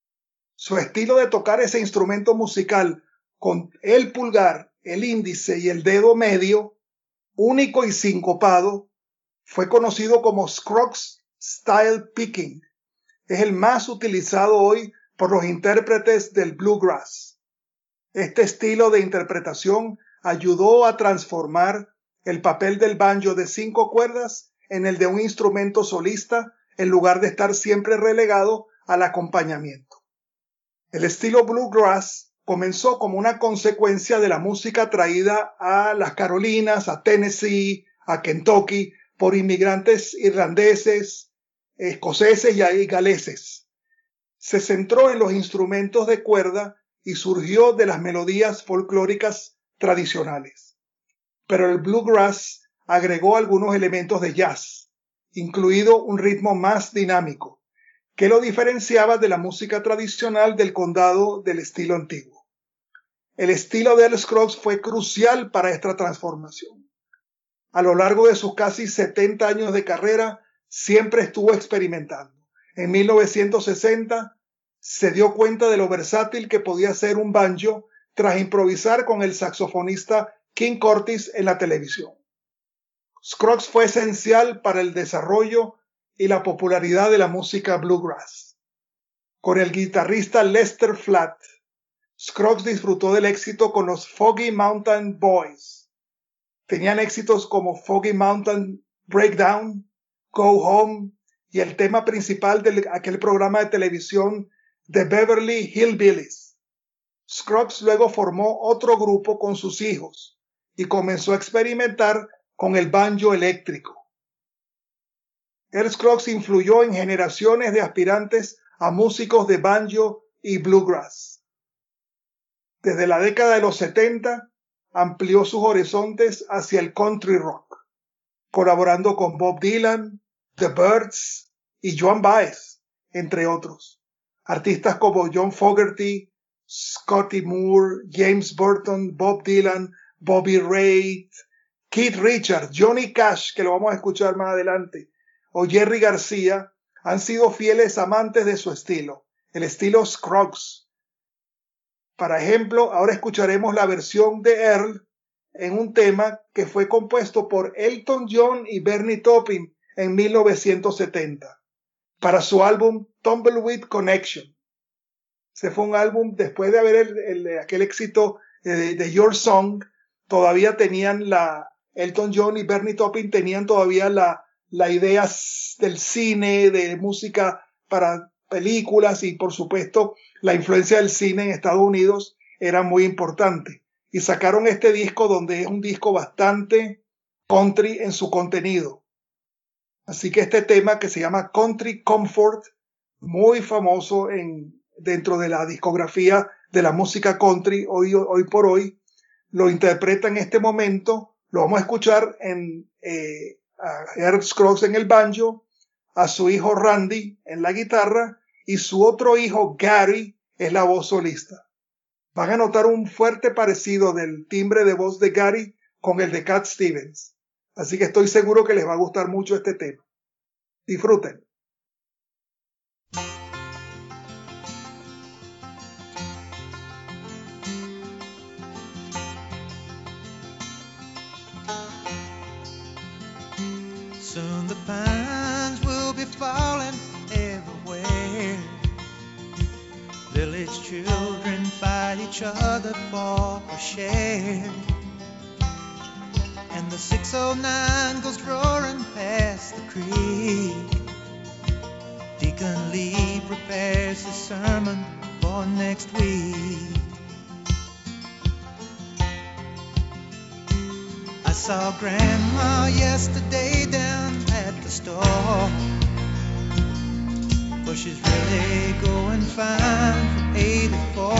Su estilo de tocar ese instrumento musical con el pulgar, el índice y el dedo medio, único y sincopado, fue conocido como Scruggs Style Picking. Es el más utilizado hoy por los intérpretes del bluegrass. Este estilo de interpretación ayudó a transformar el papel del banjo de 5 cuerdas en el de un instrumento solista, en lugar de estar siempre relegado al acompañamiento. El estilo bluegrass comenzó como una consecuencia de la música traída a las Carolinas, a Tennessee, a Kentucky, por inmigrantes irlandeses, escoceses y galeses. Se centró en los instrumentos de cuerda y surgió de las melodías folclóricas tradicionales. Pero el bluegrass agregó algunos elementos de jazz, incluido un ritmo más dinámico, que lo diferenciaba de la música tradicional del condado del estilo antiguo. el estilo de Earl Scruggs fue crucial para esta transformación. A lo largo de sus casi 70 años de carrera, siempre estuvo experimentando. En 1960 se dio cuenta de lo versátil que podía ser un banjo tras improvisar con el saxofonista King Curtis en la televisión. Scruggs fue esencial para el desarrollo y la popularidad de la música bluegrass. Con el guitarrista Lester Flatt, Scruggs disfrutó del éxito con los Foggy Mountain Boys. Tenían éxitos como Foggy Mountain Breakdown, Go Home y el tema principal de aquel programa de televisión The Beverly Hillbillies. Scruggs luego formó otro grupo con sus hijos y comenzó a experimentar con el banjo eléctrico. Earl Scruggs influyó en generaciones de aspirantes a músicos de banjo y bluegrass. Desde la década de los 70 amplió sus horizontes hacia el country rock, colaborando con Bob Dylan, The Byrds y Joan Baez, entre otros. Artistas como John Fogerty, Scotty Moore, James Burton, Bob Dylan, Bobby Reid, Keith Richards, Johnny Cash, que lo vamos a escuchar más adelante, o Jerry García, han sido fieles amantes de su estilo, el estilo Scruggs. Por ejemplo, ahora escucharemos la versión de Earl en un tema que fue compuesto por Elton John y Bernie Taupin en 1970 para su álbum Tumbleweed Connection. Se fue un álbum después de haber aquel éxito de Your Song. Todavía tenían Elton John y Bernie Taupin tenían todavía la idea del cine, de música para películas, y por supuesto la influencia del cine en Estados Unidos era muy importante, y sacaron este disco donde es un disco bastante country en su contenido. Así que este tema, que se llama Country Comfort, muy famoso dentro de la discografía de la música country hoy por hoy, lo interpreta en este momento. Lo vamos a escuchar a Earl Scruggs en el banjo, a su hijo Randy en la guitarra, y su otro hijo Gary es la voz solista. Van a notar un fuerte parecido del timbre de voz de Gary con el de Cat Stevens. Así que estoy seguro que les va a gustar mucho este tema. Disfruten. Soon the pines will be falling everywhere. Village children fight each other for a share. And the 609 goes roaring past the creek. Deacon Lee prepares his sermon for next week. I saw Grandma yesterday down at the store, but she's really going fine from 84.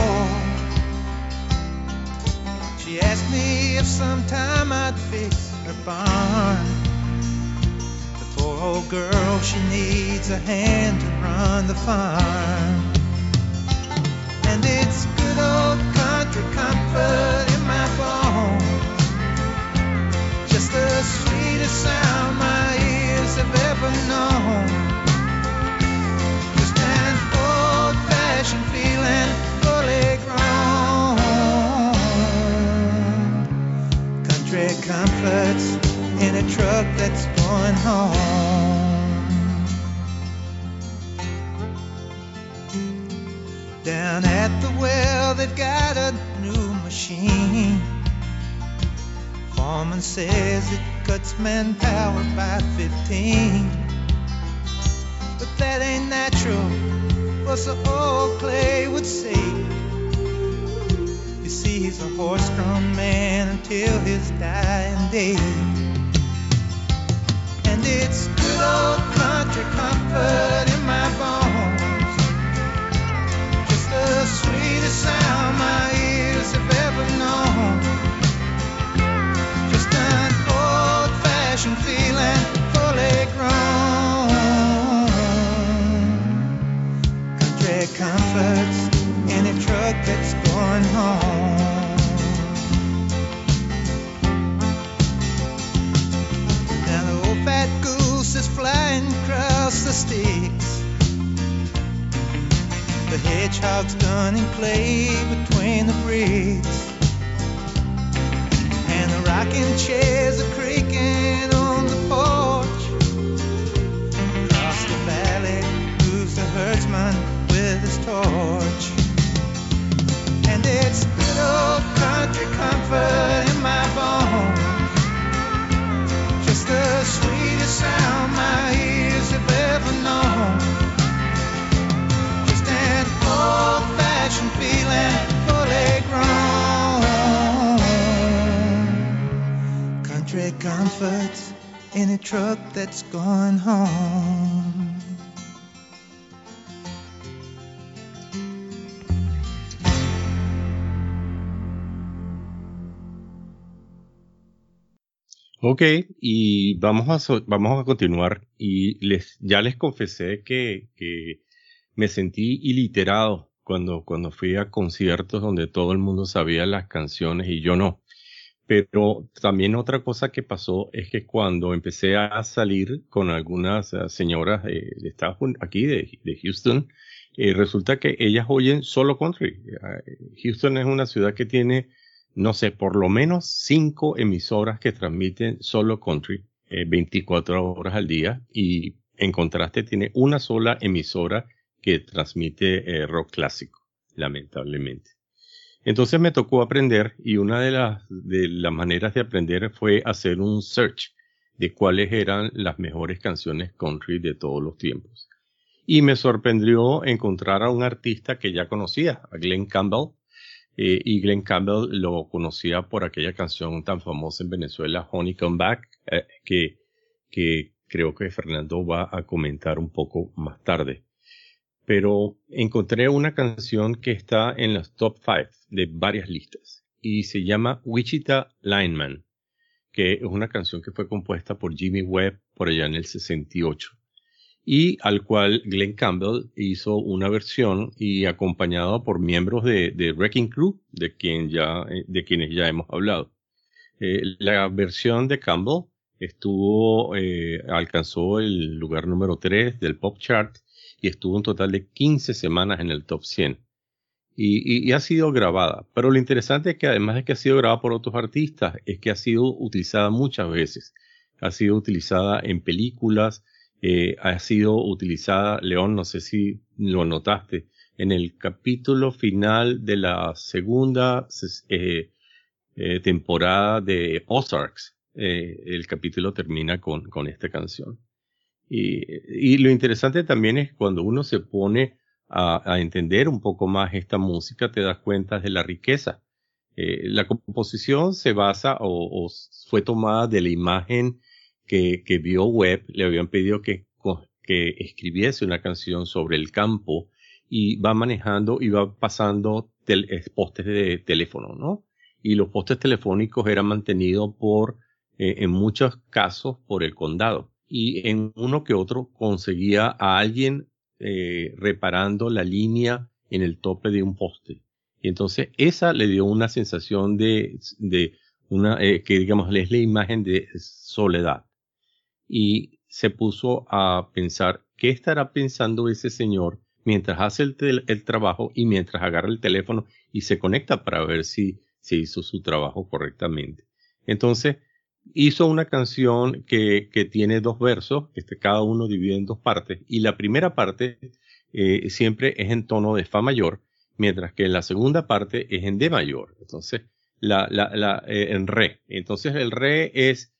She asked me if sometime I'd fix her barn. The poor old girl, she needs a hand to run the farm. And it's good old country comfort in my bones, the sweetest sound my ears have ever known. Just an old-fashioned feeling, fully grown. Country comforts in a truck that's going home. Down at the well, they've got a new machine. Foreman says it cuts manpower by 15. But that ain't natural, was the old Clay would say. You see, he's a horse-drawn man until his dying day. And it's good old country comfort in my bones, just the sweetest sound my ears have ever known. An old-fashioned feeling, fully grown. Country comforts in a truck that's going home. the sticks. The hedgehog's gun and clay between the bricks. And the rocking chairs are creaking on the porch. Across the valley moves the herdsman with his torch. And it's good old country comfort in my bones. Just the sweetest sound my ears have ever known. Just an old-fashioned feeling fully grown. Country comforts in a truck that's going home. Ok, y vamos a continuar. Y ya les confesé que me sentí iliterado cuando fui a conciertos donde todo el mundo sabía las canciones y yo no. Pero también otra cosa que pasó es que cuando empecé a salir con algunas señoras de aquí de Houston, resulta que ellas oyen solo country. Houston es una ciudad que tiene, no sé, por lo menos 5 emisoras que transmiten solo country 24 horas al día, y en contraste tiene una sola emisora que transmite rock clásico, lamentablemente. Entonces me tocó aprender, y una de las maneras de aprender fue hacer un search de cuáles eran las mejores canciones country de todos los tiempos. Y me sorprendió encontrar a un artista que ya conocía, a Glen Campbell. Y Glen Campbell lo conocía por aquella canción tan famosa en Venezuela, Honey Come Back, que creo que Fernando va a comentar un poco más tarde. Pero encontré una canción que está en los top 5 de varias listas y se llama Wichita Lineman, que es una canción que fue compuesta por Jimmy Webb por allá en el 68. Y al cual Glen Campbell hizo una versión y acompañado por miembros de Wrecking Crew, de quienes ya hemos hablado. La versión de Campbell alcanzó el lugar número 3 del Pop Chart y estuvo un total de 15 semanas en el Top 100. Y ha sido grabada. Pero lo interesante es que además de que ha sido grabada por otros artistas, es que ha sido utilizada muchas veces. Ha sido utilizada en películas, ha sido utilizada, León, no sé si lo notaste, en el capítulo final de la segunda temporada de Ozarks. El capítulo termina con esta canción. Y lo interesante también es cuando uno se pone a entender un poco más esta música, te das cuenta de la riqueza. La composición se basa o fue tomada de la imagen que vio Webb. Le habían pedido que escribiese una canción sobre el campo y va manejando y va pasando postes de teléfono, ¿no? Y los postes telefónicos eran mantenidos en muchos casos por el condado. Y en uno que otro conseguía a alguien reparando la línea en el tope de un poste. Y entonces esa le dio una sensación que digamos es la imagen de soledad. Y se puso a pensar, ¿qué estará pensando ese señor mientras hace el trabajo y mientras agarra el teléfono y se conecta para ver si se hizo su trabajo correctamente? Entonces, hizo una canción que tiene 2 versos, cada uno dividido en 2 partes, y la primera parte siempre es en tono de fa mayor, mientras que la segunda parte es en D mayor. Entonces, en re. Entonces, el re es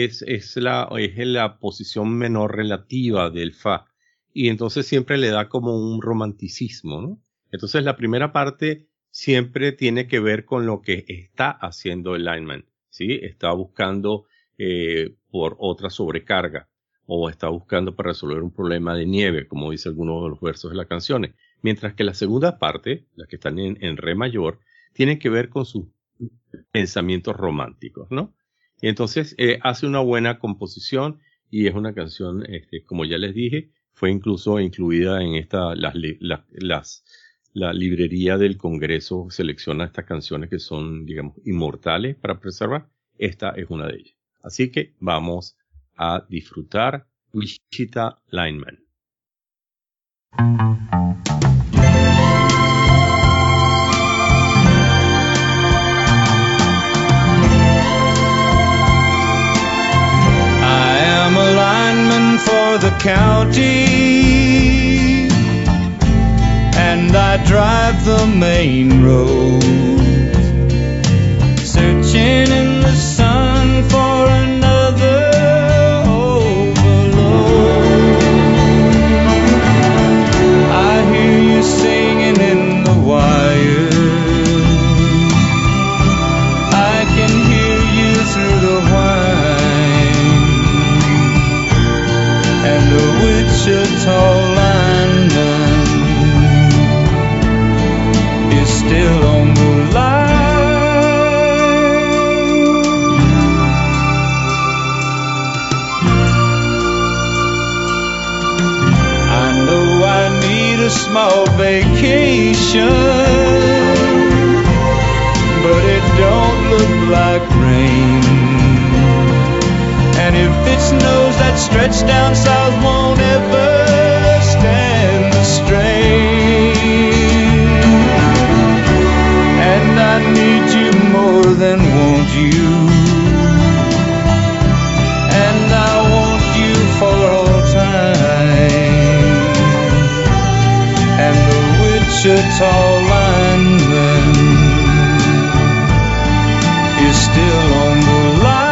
la posición menor relativa del fa, y entonces siempre le da como un romanticismo, ¿no? Entonces, la primera parte siempre tiene que ver con lo que está haciendo el lineman. ¿Sí? Está buscando por otra sobrecarga, o está buscando para resolver un problema de nieve, como dice alguno de los versos de las canciones. Mientras que la segunda parte, las que están en re mayor, tienen que ver con sus pensamientos románticos, ¿no? Y entonces hace una buena composición y es una canción, como ya les dije, fue incluso incluida en la librería del Congreso. Selecciona estas canciones que son, digamos, inmortales para preservar. Esta es una de ellas. Así que vamos a disfrutar Wichita Lineman. I am a lineman for the county, and I drive the main road, searching in the sun for another overload. I hear you singing in the wire, I can hear you through the whine, and the Wichita lineman is still on the line. I know I need a small vacation, but it don't look like rain. And if it snows, that stretch down south won't ever stand the strain. And I need you more than want you, and I want you for all time. And the Wichita lineman is still on the line.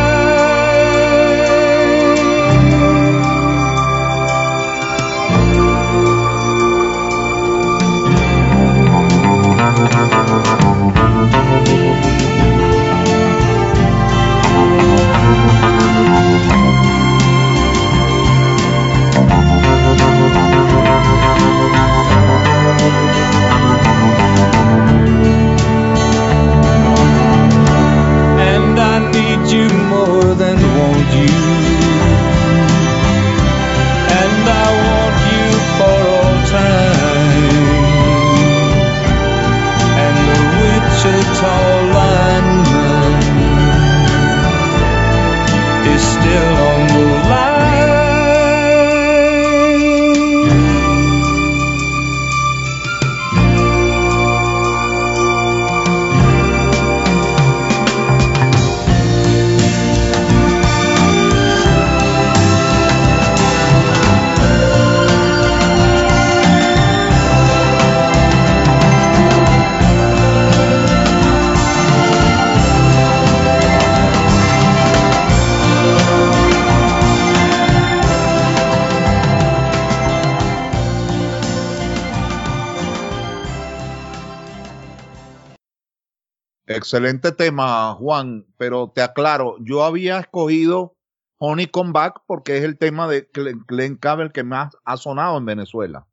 And I need you more than want you, and I want you for all time. And the Wichita lineman is still on the line. Excelente tema, Juan, pero te aclaro, yo había escogido Honeycomb Back porque es el tema de Glenn Campbell que más ha sonado en Venezuela.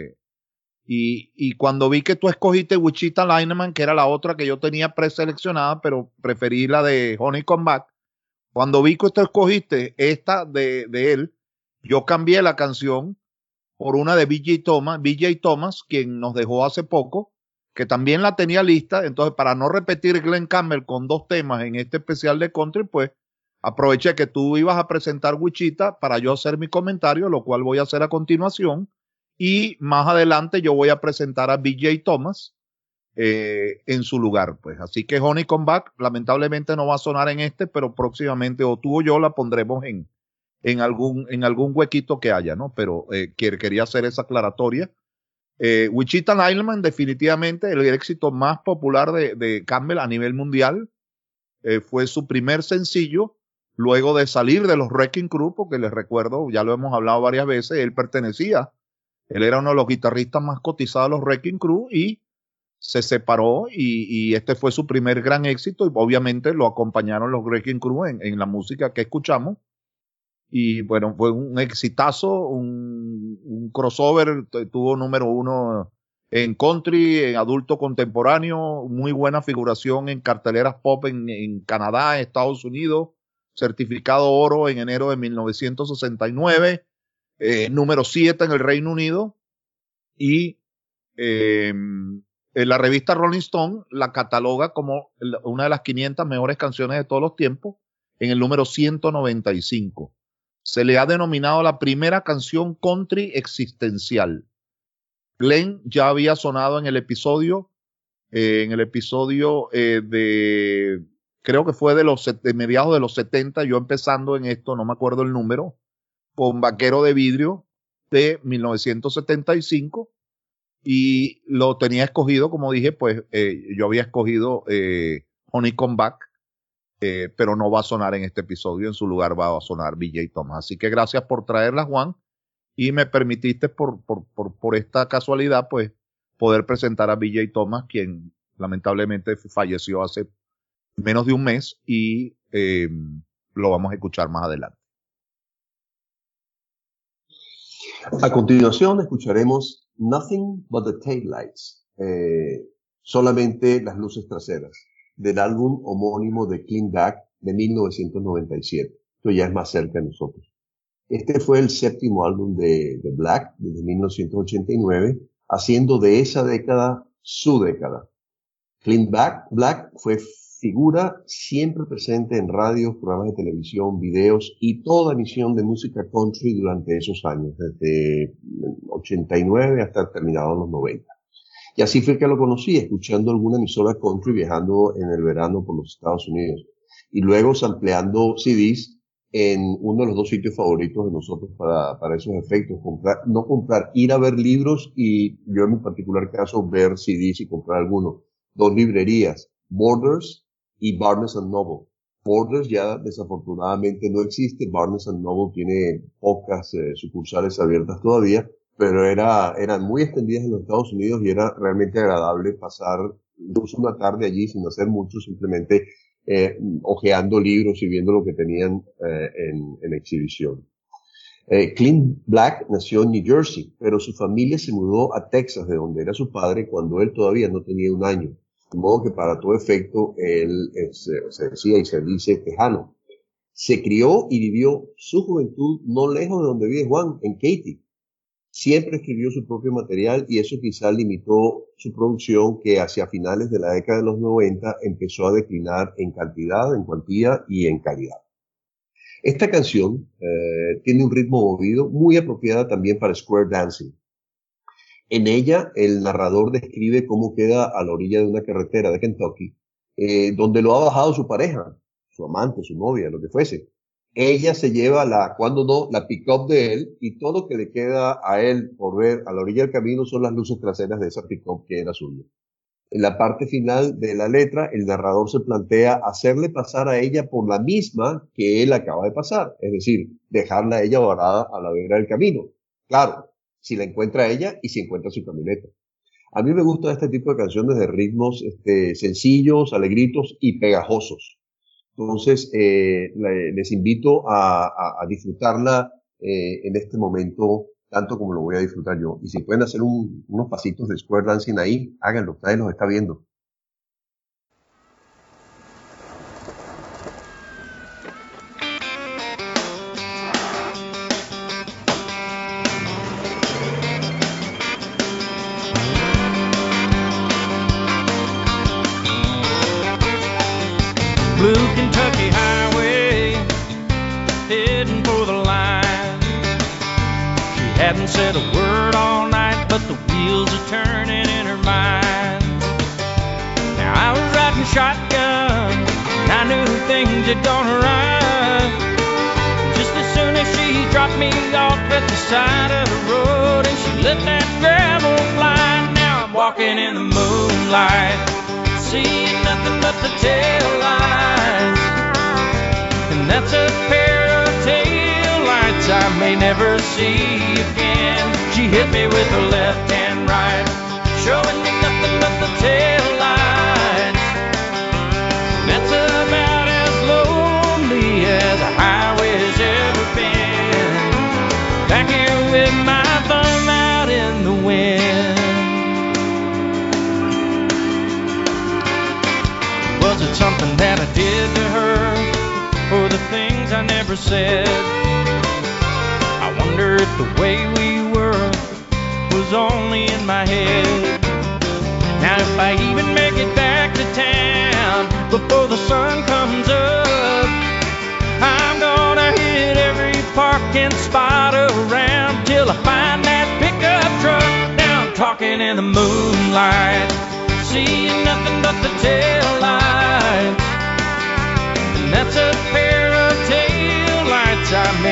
Y cuando vi que tú escogiste Wichita Lineman, que era la otra que yo tenía preseleccionada, pero preferí la de Honeycomb Back, cuando vi que tú escogiste esta de él, yo cambié la canción por una de BJ Thomas, quien nos dejó hace poco, que también la tenía lista. Entonces, para no repetir Glenn Campbell con dos temas en este especial de country, pues aproveché que tú ibas a presentar Wichita para yo hacer mi comentario, lo cual voy a hacer a continuación, y más adelante yo voy a presentar a BJ Thomas en su lugar, pues. Así que Honeycomb Back lamentablemente no va a sonar en este, pero próximamente o tú o yo la pondremos en algún huequito que haya, ¿no? Pero quería hacer esa aclaratoria. Wichita Lineman, definitivamente el éxito más popular de Campbell a nivel mundial. Fue su primer sencillo luego de salir de los Wrecking Crew, porque les recuerdo, ya lo hemos hablado varias veces, él era uno de los guitarristas más cotizados de los Wrecking Crew y se separó y este fue su primer gran éxito, y obviamente lo acompañaron los Wrecking Crew en la música que escuchamos. Y bueno, fue un exitazo, un crossover, tuvo número 1 en country, en adulto contemporáneo, muy buena figuración en carteleras pop en Canadá, Estados Unidos, certificado oro en enero de 1969, número 7 en el Reino Unido, y en la revista Rolling Stone la cataloga como una de las 500 mejores canciones de todos los tiempos, en el número 195. Se le ha denominado la primera canción country existencial. Glenn ya había sonado en el episodio de, creo que fue de mediados de los 70, yo empezando en esto, no me acuerdo el número, con Vaquero de Vidrio de 1975, y lo tenía escogido, como dije, pues yo había escogido Honeycomb Back, pero no va a sonar en este episodio, en su lugar va a sonar BJ Thomas. Así que gracias por traerla, Juan, y me permitiste por esta casualidad, pues, poder presentar a BJ Thomas, quien lamentablemente falleció hace menos de un mes, y lo vamos a escuchar más adelante. A continuación escucharemos Nothing But the Taillights, solamente las luces traseras, del álbum homónimo de Clint Black de 1997. Esto ya es más cerca de nosotros. Este fue el séptimo álbum de Black desde 1989, haciendo de esa década su década. Clint Black fue figura siempre presente en radios, programas de televisión, videos y toda emisión de música country durante esos años, desde 89 hasta terminados los 90. Y así fue que lo conocí, escuchando alguna emisora country viajando en el verano por los Estados Unidos. Y luego sampleando CDs en uno de los dos sitios favoritos de nosotros para esos efectos. Ir a ver libros y yo en mi particular caso ver CDs y comprar algunos. Dos librerías, Borders y Barnes & Noble. Borders ya desafortunadamente no existe, Barnes & Noble tiene pocas sucursales abiertas todavía, pero eran muy extendidas en los Estados Unidos y era realmente agradable pasar incluso una tarde allí sin hacer mucho, simplemente hojeando libros y viendo lo que tenían en exhibición. Clint Black nació en New Jersey, pero su familia se mudó a Texas, de donde era su padre, cuando él todavía no tenía un año. De modo que para todo efecto él se decía y se dice tejano. Se crió y vivió su juventud no lejos de donde vive Juan, en Katy. Siempre escribió su propio material y eso quizá limitó su producción, que hacia finales de la década de los 90 empezó a declinar en cantidad, en cuantía y en calidad. Esta canción tiene un ritmo movido muy apropiada también para square dancing. En ella, el narrador describe cómo queda a la orilla de una carretera de Kentucky, donde lo ha bajado su pareja, su amante, su novia, lo que fuese. Ella se lleva la pick-up de él, y todo lo que le queda a él por ver a la orilla del camino son las luces traseras de esa pick-up que era suya. En la parte final de la letra, el narrador se plantea hacerle pasar a ella por la misma que él acaba de pasar, es decir, dejarla a ella varada a la vera del camino. Claro, si la encuentra ella y si encuentra su camioneta. A mí me gusta este tipo de canciones de ritmos sencillos, alegritos y pegajosos. Entonces, les invito a disfrutarla en este momento, tanto como lo voy a disfrutar yo. Y si pueden hacer unos pasitos de square dancing ahí, háganlo, nadie los está viendo. Blue Kentucky Highway, heading for the line. She hadn't said a word all night, but the wheels are turning in her mind. Now I was riding shotgun, and I knew things had gone right. Just as soon as she dropped me off at the side of the road, and she let that gravel fly. Now I'm walking in the moonlight, seeing nothing but the tail lights. And that's a pair of tail lights I may never see again. She hit me with her left and right, showing me nothing but the tail lights. And that's about as lonely as a highway's ever been. Back here with my thumb out in the wind. Was it something that I did to her, or the things I never said? I wonder if the way we were was only in my head. Now if I even make it back to town before the sun comes up, I'm gonna hit every parking spot around till I find that pickup truck. Now I'm talking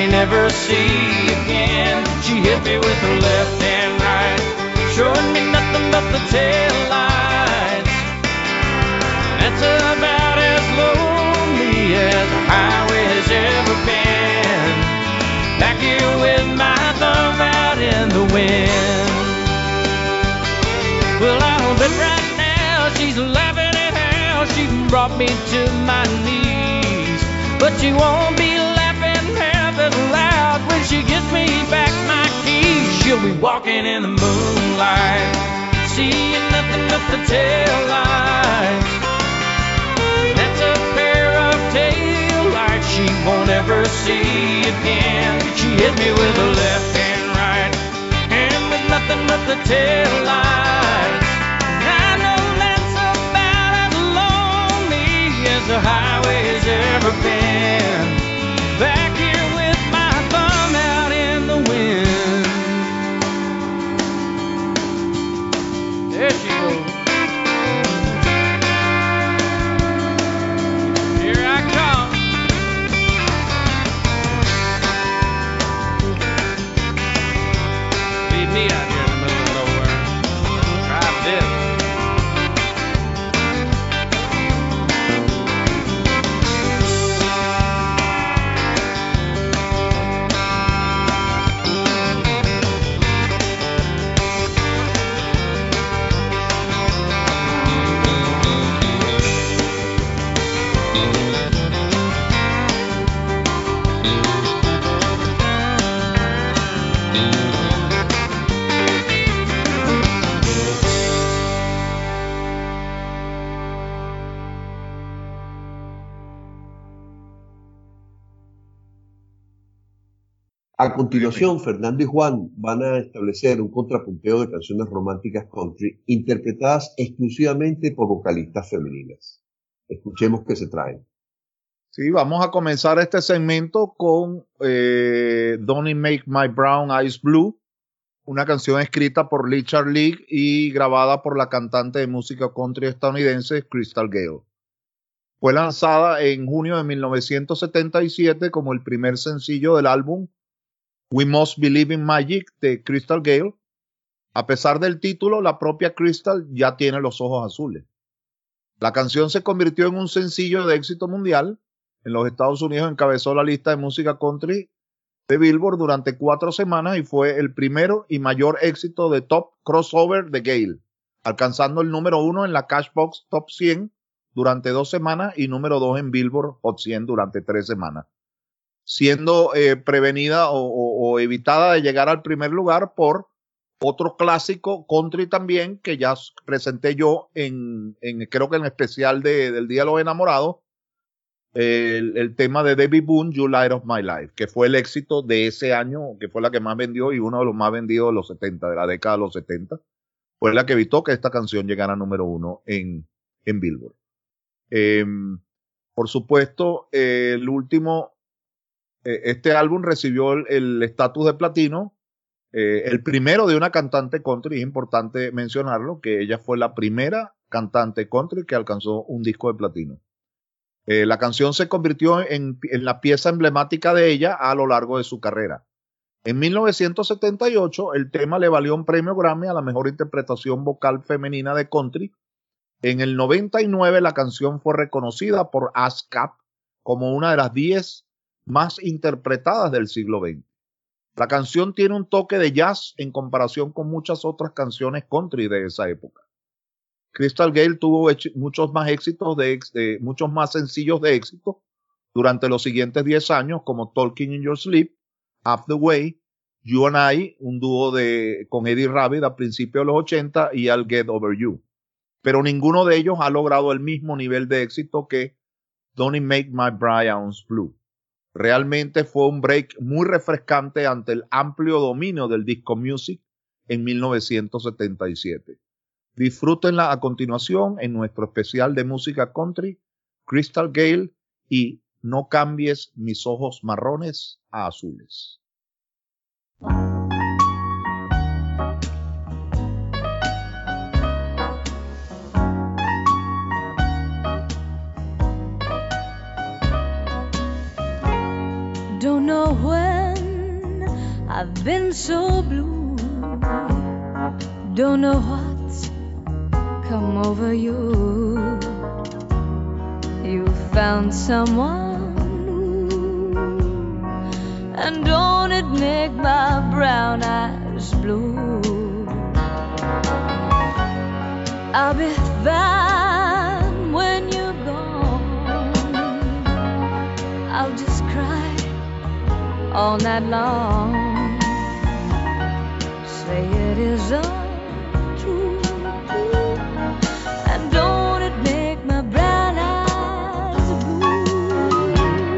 never see again. She hit me with her left and right, showing me nothing but the tail lights. That's about as lonely as a highway has ever been. Back here with my thumb out in the wind. Well, I'll bet right now she's laughing at how she brought me to my knees. But she won't be laughing half as loud when she gives me back my keys. She'll be walking in the moonlight, seeing nothing but the tail lights. That's a pair of tail lights she won't ever see again. She hit me with her left and right, and with nothing but the tail lights. I know that's about as lonely as the highway has ever been. Back here with my thumb out in the wind. There she goes. Here I come. Leave me out here in the middle of nowhere. Try this. A continuación, Fernando y Juan van a establecer un contrapunteo de canciones románticas country interpretadas exclusivamente por vocalistas femeninas. Escuchemos qué se traen. Sí, vamos a comenzar este segmento con Don't It Make My Brown Eyes Blue, una canción escrita por Richard Leigh y grabada por la cantante de música country estadounidense Crystal Gayle. Fue lanzada en junio de 1977 como el primer sencillo del álbum We Must Believe in Magic de Crystal Gayle. A pesar del título, la propia Crystal ya tiene los ojos azules. La canción se convirtió en un sencillo de éxito mundial. En los Estados Unidos encabezó la lista de música country de Billboard durante 4 semanas y fue el primero y mayor éxito de top crossover de Gayle, alcanzando el número 1 en la Cashbox Top 100 durante 2 semanas y número 2 en Billboard Hot 100 durante 3 semanas. Siendo prevenida o evitada de llegar al primer lugar por otro clásico country también que ya presenté yo creo que en el especial del Día de los Enamorados, el tema de David Boone, You Light of My Life, que fue el éxito de ese año, que fue la que más vendió y uno de los más vendidos de los 70, de la década de los 70, fue la que evitó que esta canción llegara a número 1 en Billboard. Por supuesto, este álbum recibió el estatus de platino, el primero de una cantante country. Es importante mencionarlo, que ella fue la primera cantante country que alcanzó un disco de platino. La canción se convirtió en la pieza emblemática de ella a lo largo de su carrera. En 1978, el tema le valió un premio Grammy a la mejor interpretación vocal femenina de country. En el 99, la canción fue reconocida por ASCAP como una de las 10 más interpretadas del siglo XX. La canción tiene un toque de jazz en comparación con muchas otras canciones country de esa época. Crystal Gayle tuvo muchos más sencillos de éxito durante los siguientes 10 años, como Talking in Your Sleep, Half the Way, You and I, un dúo con Eddie Rabbitt a principios de los 80, y I'll Get Over You. Pero ninguno de ellos ha logrado el mismo nivel de éxito que Don't It Make My Brown Eyes Blue. Realmente fue un break muy refrescante ante el amplio dominio del disco music en 1977. Disfrútenla a continuación en nuestro especial de música country, Crystal Gayle y No cambies mis ojos marrones a azules. Don't know where I've been so blue, don't know what's come over you. You found someone new, and don't it make my brown eyes blue? I'll be fine when you're gone. I'll just cry all night long. Say it is untrue, and don't it make my brown eyes blue?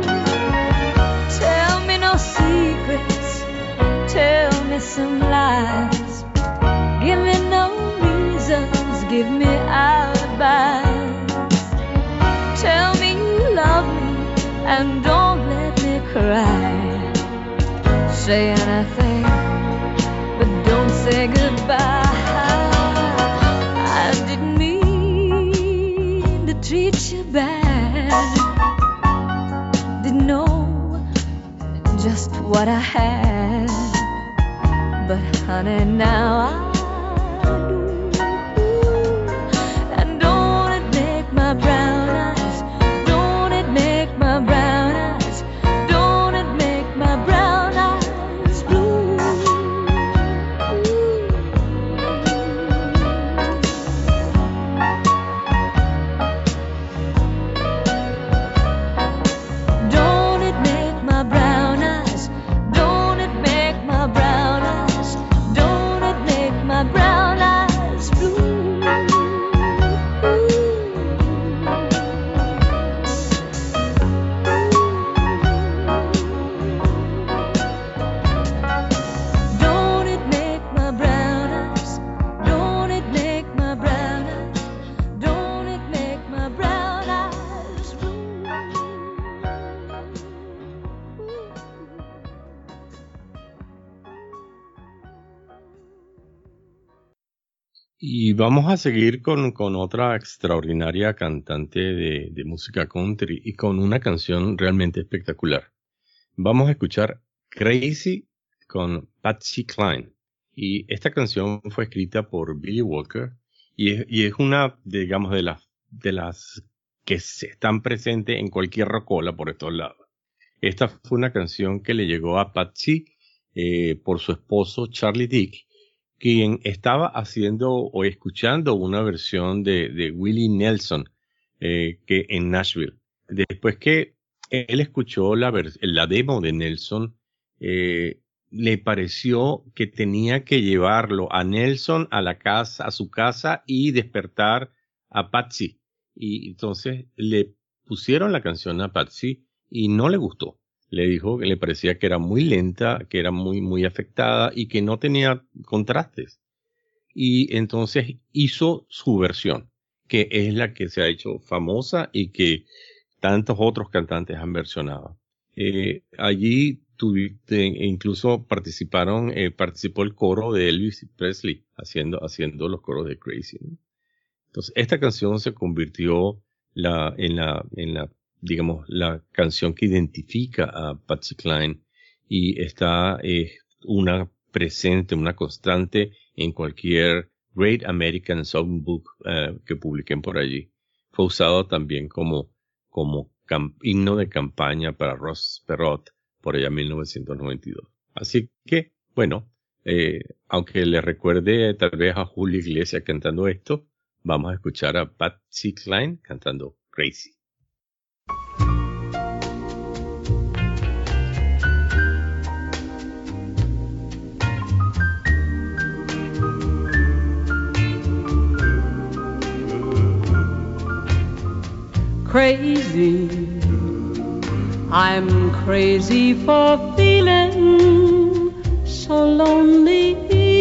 Tell me no secrets, tell me some lies. Give me no reasons, give me alibis. Tell me you love me and don't let me cry. Say anything, but don't say goodbye. I didn't mean to treat you bad. Didn't know just what I had, but honey, now I brown eyes, don't it make my brown eyes, don't it make my brown eyes blue? Don't it make my brown eyes, don't it make my brown eyes, don't it make my brown eyes blue? Y vamos a seguir con otra extraordinaria cantante de música country y con una canción realmente espectacular. Vamos a escuchar Crazy con Patsy Cline. Y esta canción fue escrita por Billy Walker y es una, digamos, de las que están presentes en cualquier rocola por estos lados. Esta fue una canción que le llegó a Patsy por su esposo Charlie Dick, quien estaba haciendo o escuchando una versión de Willie Nelson que en Nashville. Después que él escuchó la demo de Nelson, le pareció que tenía que llevarlo a Nelson a su casa y despertar a Patsy. Y entonces le pusieron la canción a Patsy y no le gustó. Le dijo que le parecía que era muy lenta, que era muy afectada y que no tenía contrastes. Y entonces hizo su versión, que es la que se ha hecho famosa y que tantos otros cantantes han versionado. Allí incluso participó el coro de Elvis Presley haciendo los coros de Crazy, ¿no? Entonces esta canción se convirtió en la canción que identifica a Patsy Cline y está una constante en cualquier Great American Songbook que publiquen por allí. Fue usado también como himno de campaña para Ross Perot por allá en 1992. Así que, bueno, aunque le recuerde tal vez a Julio Iglesias cantando esto, vamos a escuchar a Patsy Cline cantando Crazy. Crazy, I'm crazy for feeling so lonely.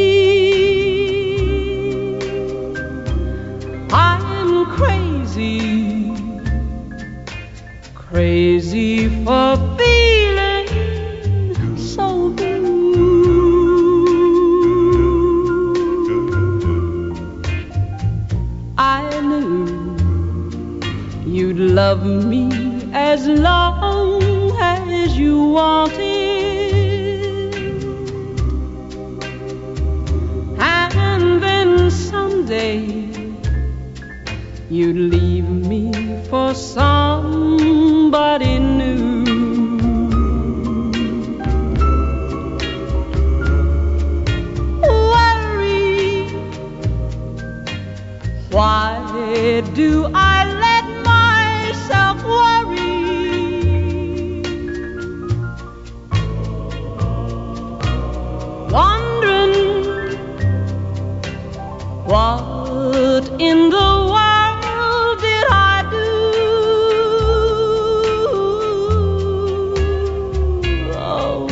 I'm crazy, crazy for feeling so blue. I knew you'd love me as long as you wanted. someday you'd leave me for somebody new. Worry, why do I let myself worry? Wondering what in the world did I do? Oh,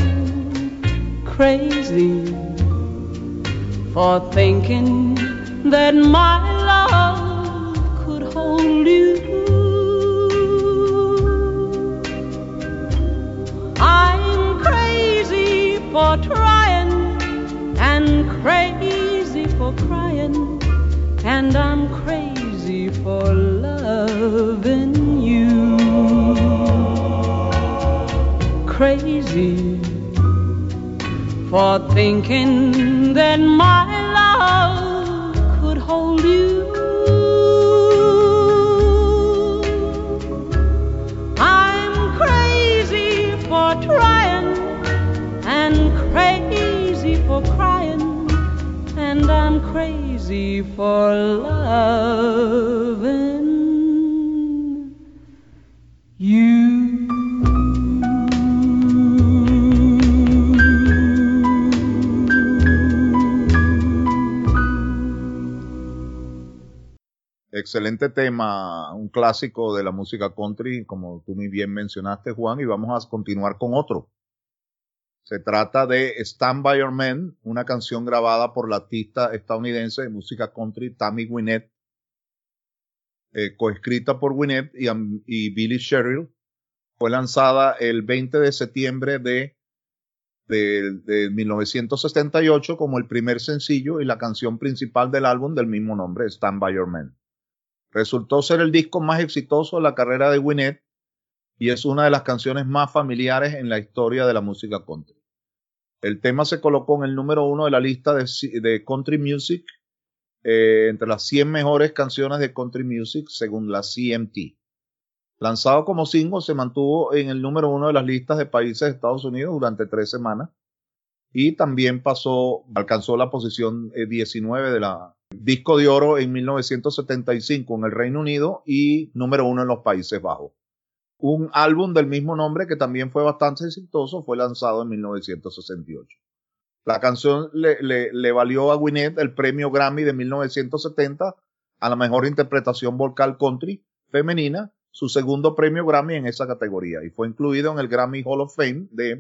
crazy for thinking that my love could hold you. I'm crazy for trying and crazy for crying, and I'm crazy for loving you. Crazy for thinking that my love could hold you. I'm crazy for trying and crazy for crying, and I'm crazy for loving you. Excelente tema, un clásico de la música country, como tú muy bien mencionaste, Juan, y vamos a continuar con otro. Se trata de Stand By Your Man, una canción grabada por la artista estadounidense de música country Tammy Wynette, coescrita por Wynette y Billy Sherrill. Fue lanzada el 20 de septiembre de 1978 como el primer sencillo y la canción principal del álbum del mismo nombre, Stand By Your Man. Resultó ser el disco más exitoso de la carrera de Wynette y es una de las canciones más familiares en la historia de la música country. El tema se colocó en el número 1 de la lista de Country Music, entre las 100 mejores canciones de Country Music según la CMT. Lanzado como single, se mantuvo en el número 1 de las listas de países de Estados Unidos durante 3 semanas y también alcanzó la posición 19 de la disco de oro en 1975 en el Reino Unido y número 1 en los Países Bajos. Un álbum del mismo nombre que también fue bastante exitoso fue lanzado en 1968. La canción le valió a Wynette el premio Grammy de 1970 a la mejor interpretación vocal country femenina, su segundo premio Grammy en esa categoría, y fue incluido en el Grammy Hall of Fame de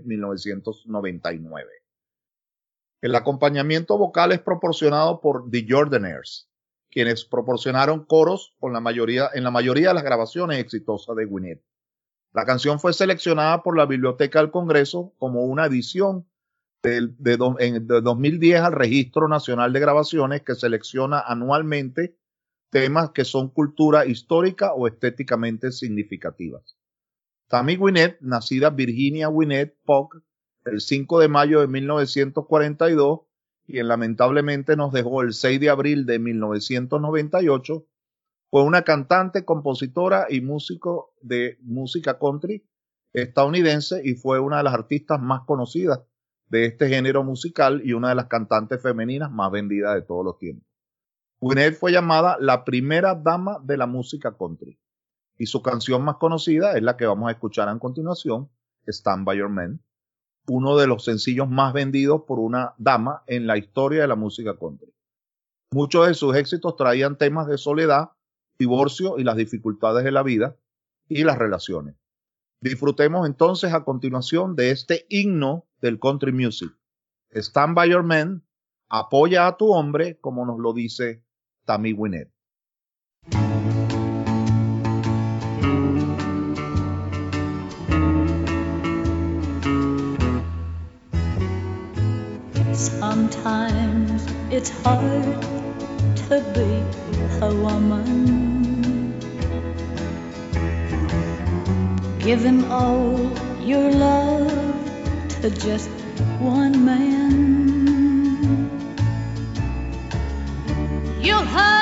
1999. El acompañamiento vocal es proporcionado por The Jordanaires, quienes proporcionaron coros en la mayoría de las grabaciones exitosas de Wynette. La canción fue seleccionada por la Biblioteca del Congreso como una adición de 2010 al Registro Nacional de Grabaciones, que selecciona anualmente temas que son cultura histórica o estéticamente significativas. Tammy Wynette, nacida Virginia Wynette Polk el 5 de mayo de 1942, quien lamentablemente nos dejó el 6 de abril de 1998, fue una cantante, compositora y músico de música country estadounidense y fue una de las artistas más conocidas de este género musical y una de las cantantes femeninas más vendidas de todos los tiempos. Wynette fue llamada la primera dama de la música country y su canción más conocida es la que vamos a escuchar a continuación, Stand By Your Man, uno de los sencillos más vendidos por una dama en la historia de la música country. Muchos de sus éxitos traían temas de soledad, divorcio y las dificultades de la vida y las relaciones. Disfrutemos entonces a continuación de este himno del country music. Stand By Your Man, apoya a tu hombre, como nos lo dice Tammy Wynette. Sometimes it's hard to be a woman. Give him all your love to just one man. You'll have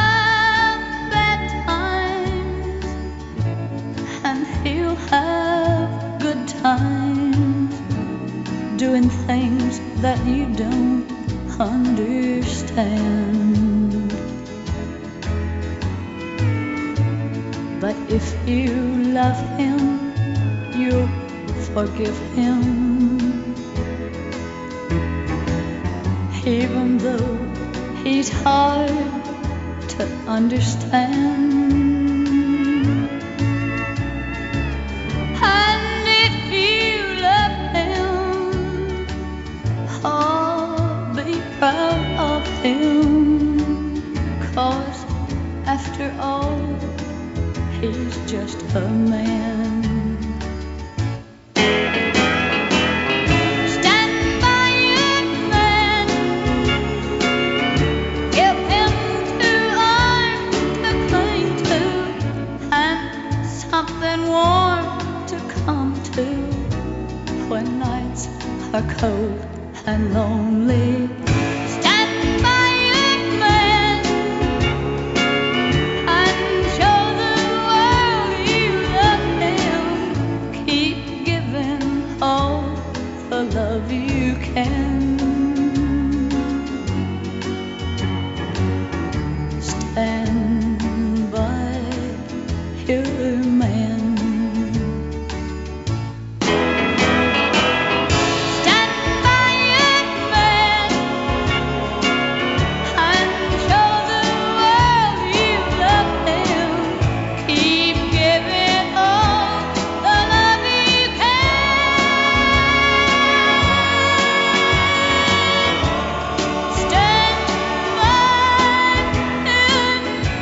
understand. But if you love him, you'll forgive him, even though he's hard to understand. And if you love him, oh, be proud of him, 'cause after all, he's just a man. Stand by your man, give him two arms to cling to, and something warm to come to when nights are cold and lonely. Stand by your man and show the world you love him. Keep giving all the love you can. Stand by your man. Stand by your man and show the world you love him. Keep giving all the love you can. Stand by your man.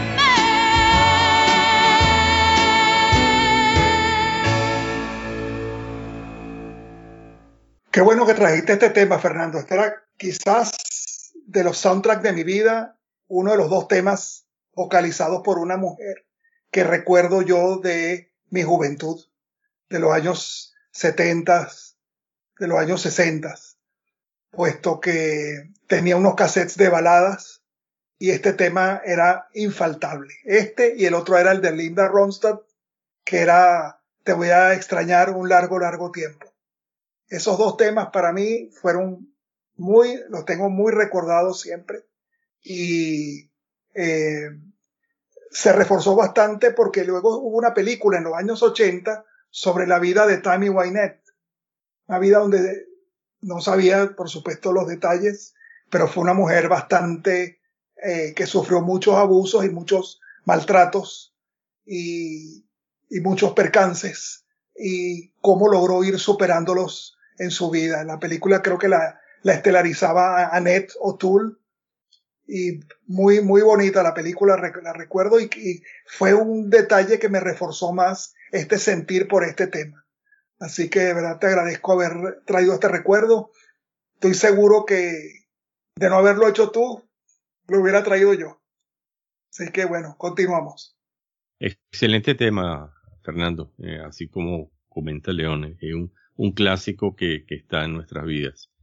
Qué bueno que trajiste este tema, Fernando. Este era quizás de los soundtracks de mi vida, uno de los dos temas vocalizados por una mujer que recuerdo yo de mi juventud, de los años 70, de los años 60, puesto que tenía unos cassettes de baladas y este tema era infaltable. Este y el otro era el de Linda Ronstadt, que era Te voy a extrañar un largo, largo tiempo. Esos dos temas para mí fueron los tengo muy recordados siempre, y se reforzó bastante porque luego hubo una película en los años 80 sobre la vida de Tammy Wynette, una vida donde no sabía, por supuesto, los detalles, pero fue una mujer bastante que sufrió muchos abusos y muchos maltratos y muchos percances, y cómo logró ir superándolos en su vida. En la película creo que la estelarizaba Annette O'Toole, y muy, muy bonita la película, la recuerdo, y fue un detalle que me reforzó más este sentir por este tema. Así que de verdad te agradezco haber traído este recuerdo. Estoy seguro que de no haberlo hecho tú, lo hubiera traído yo. Así que bueno, continuamos. Excelente tema, Fernando. Así como comenta León, es un clásico que está en nuestras vidas.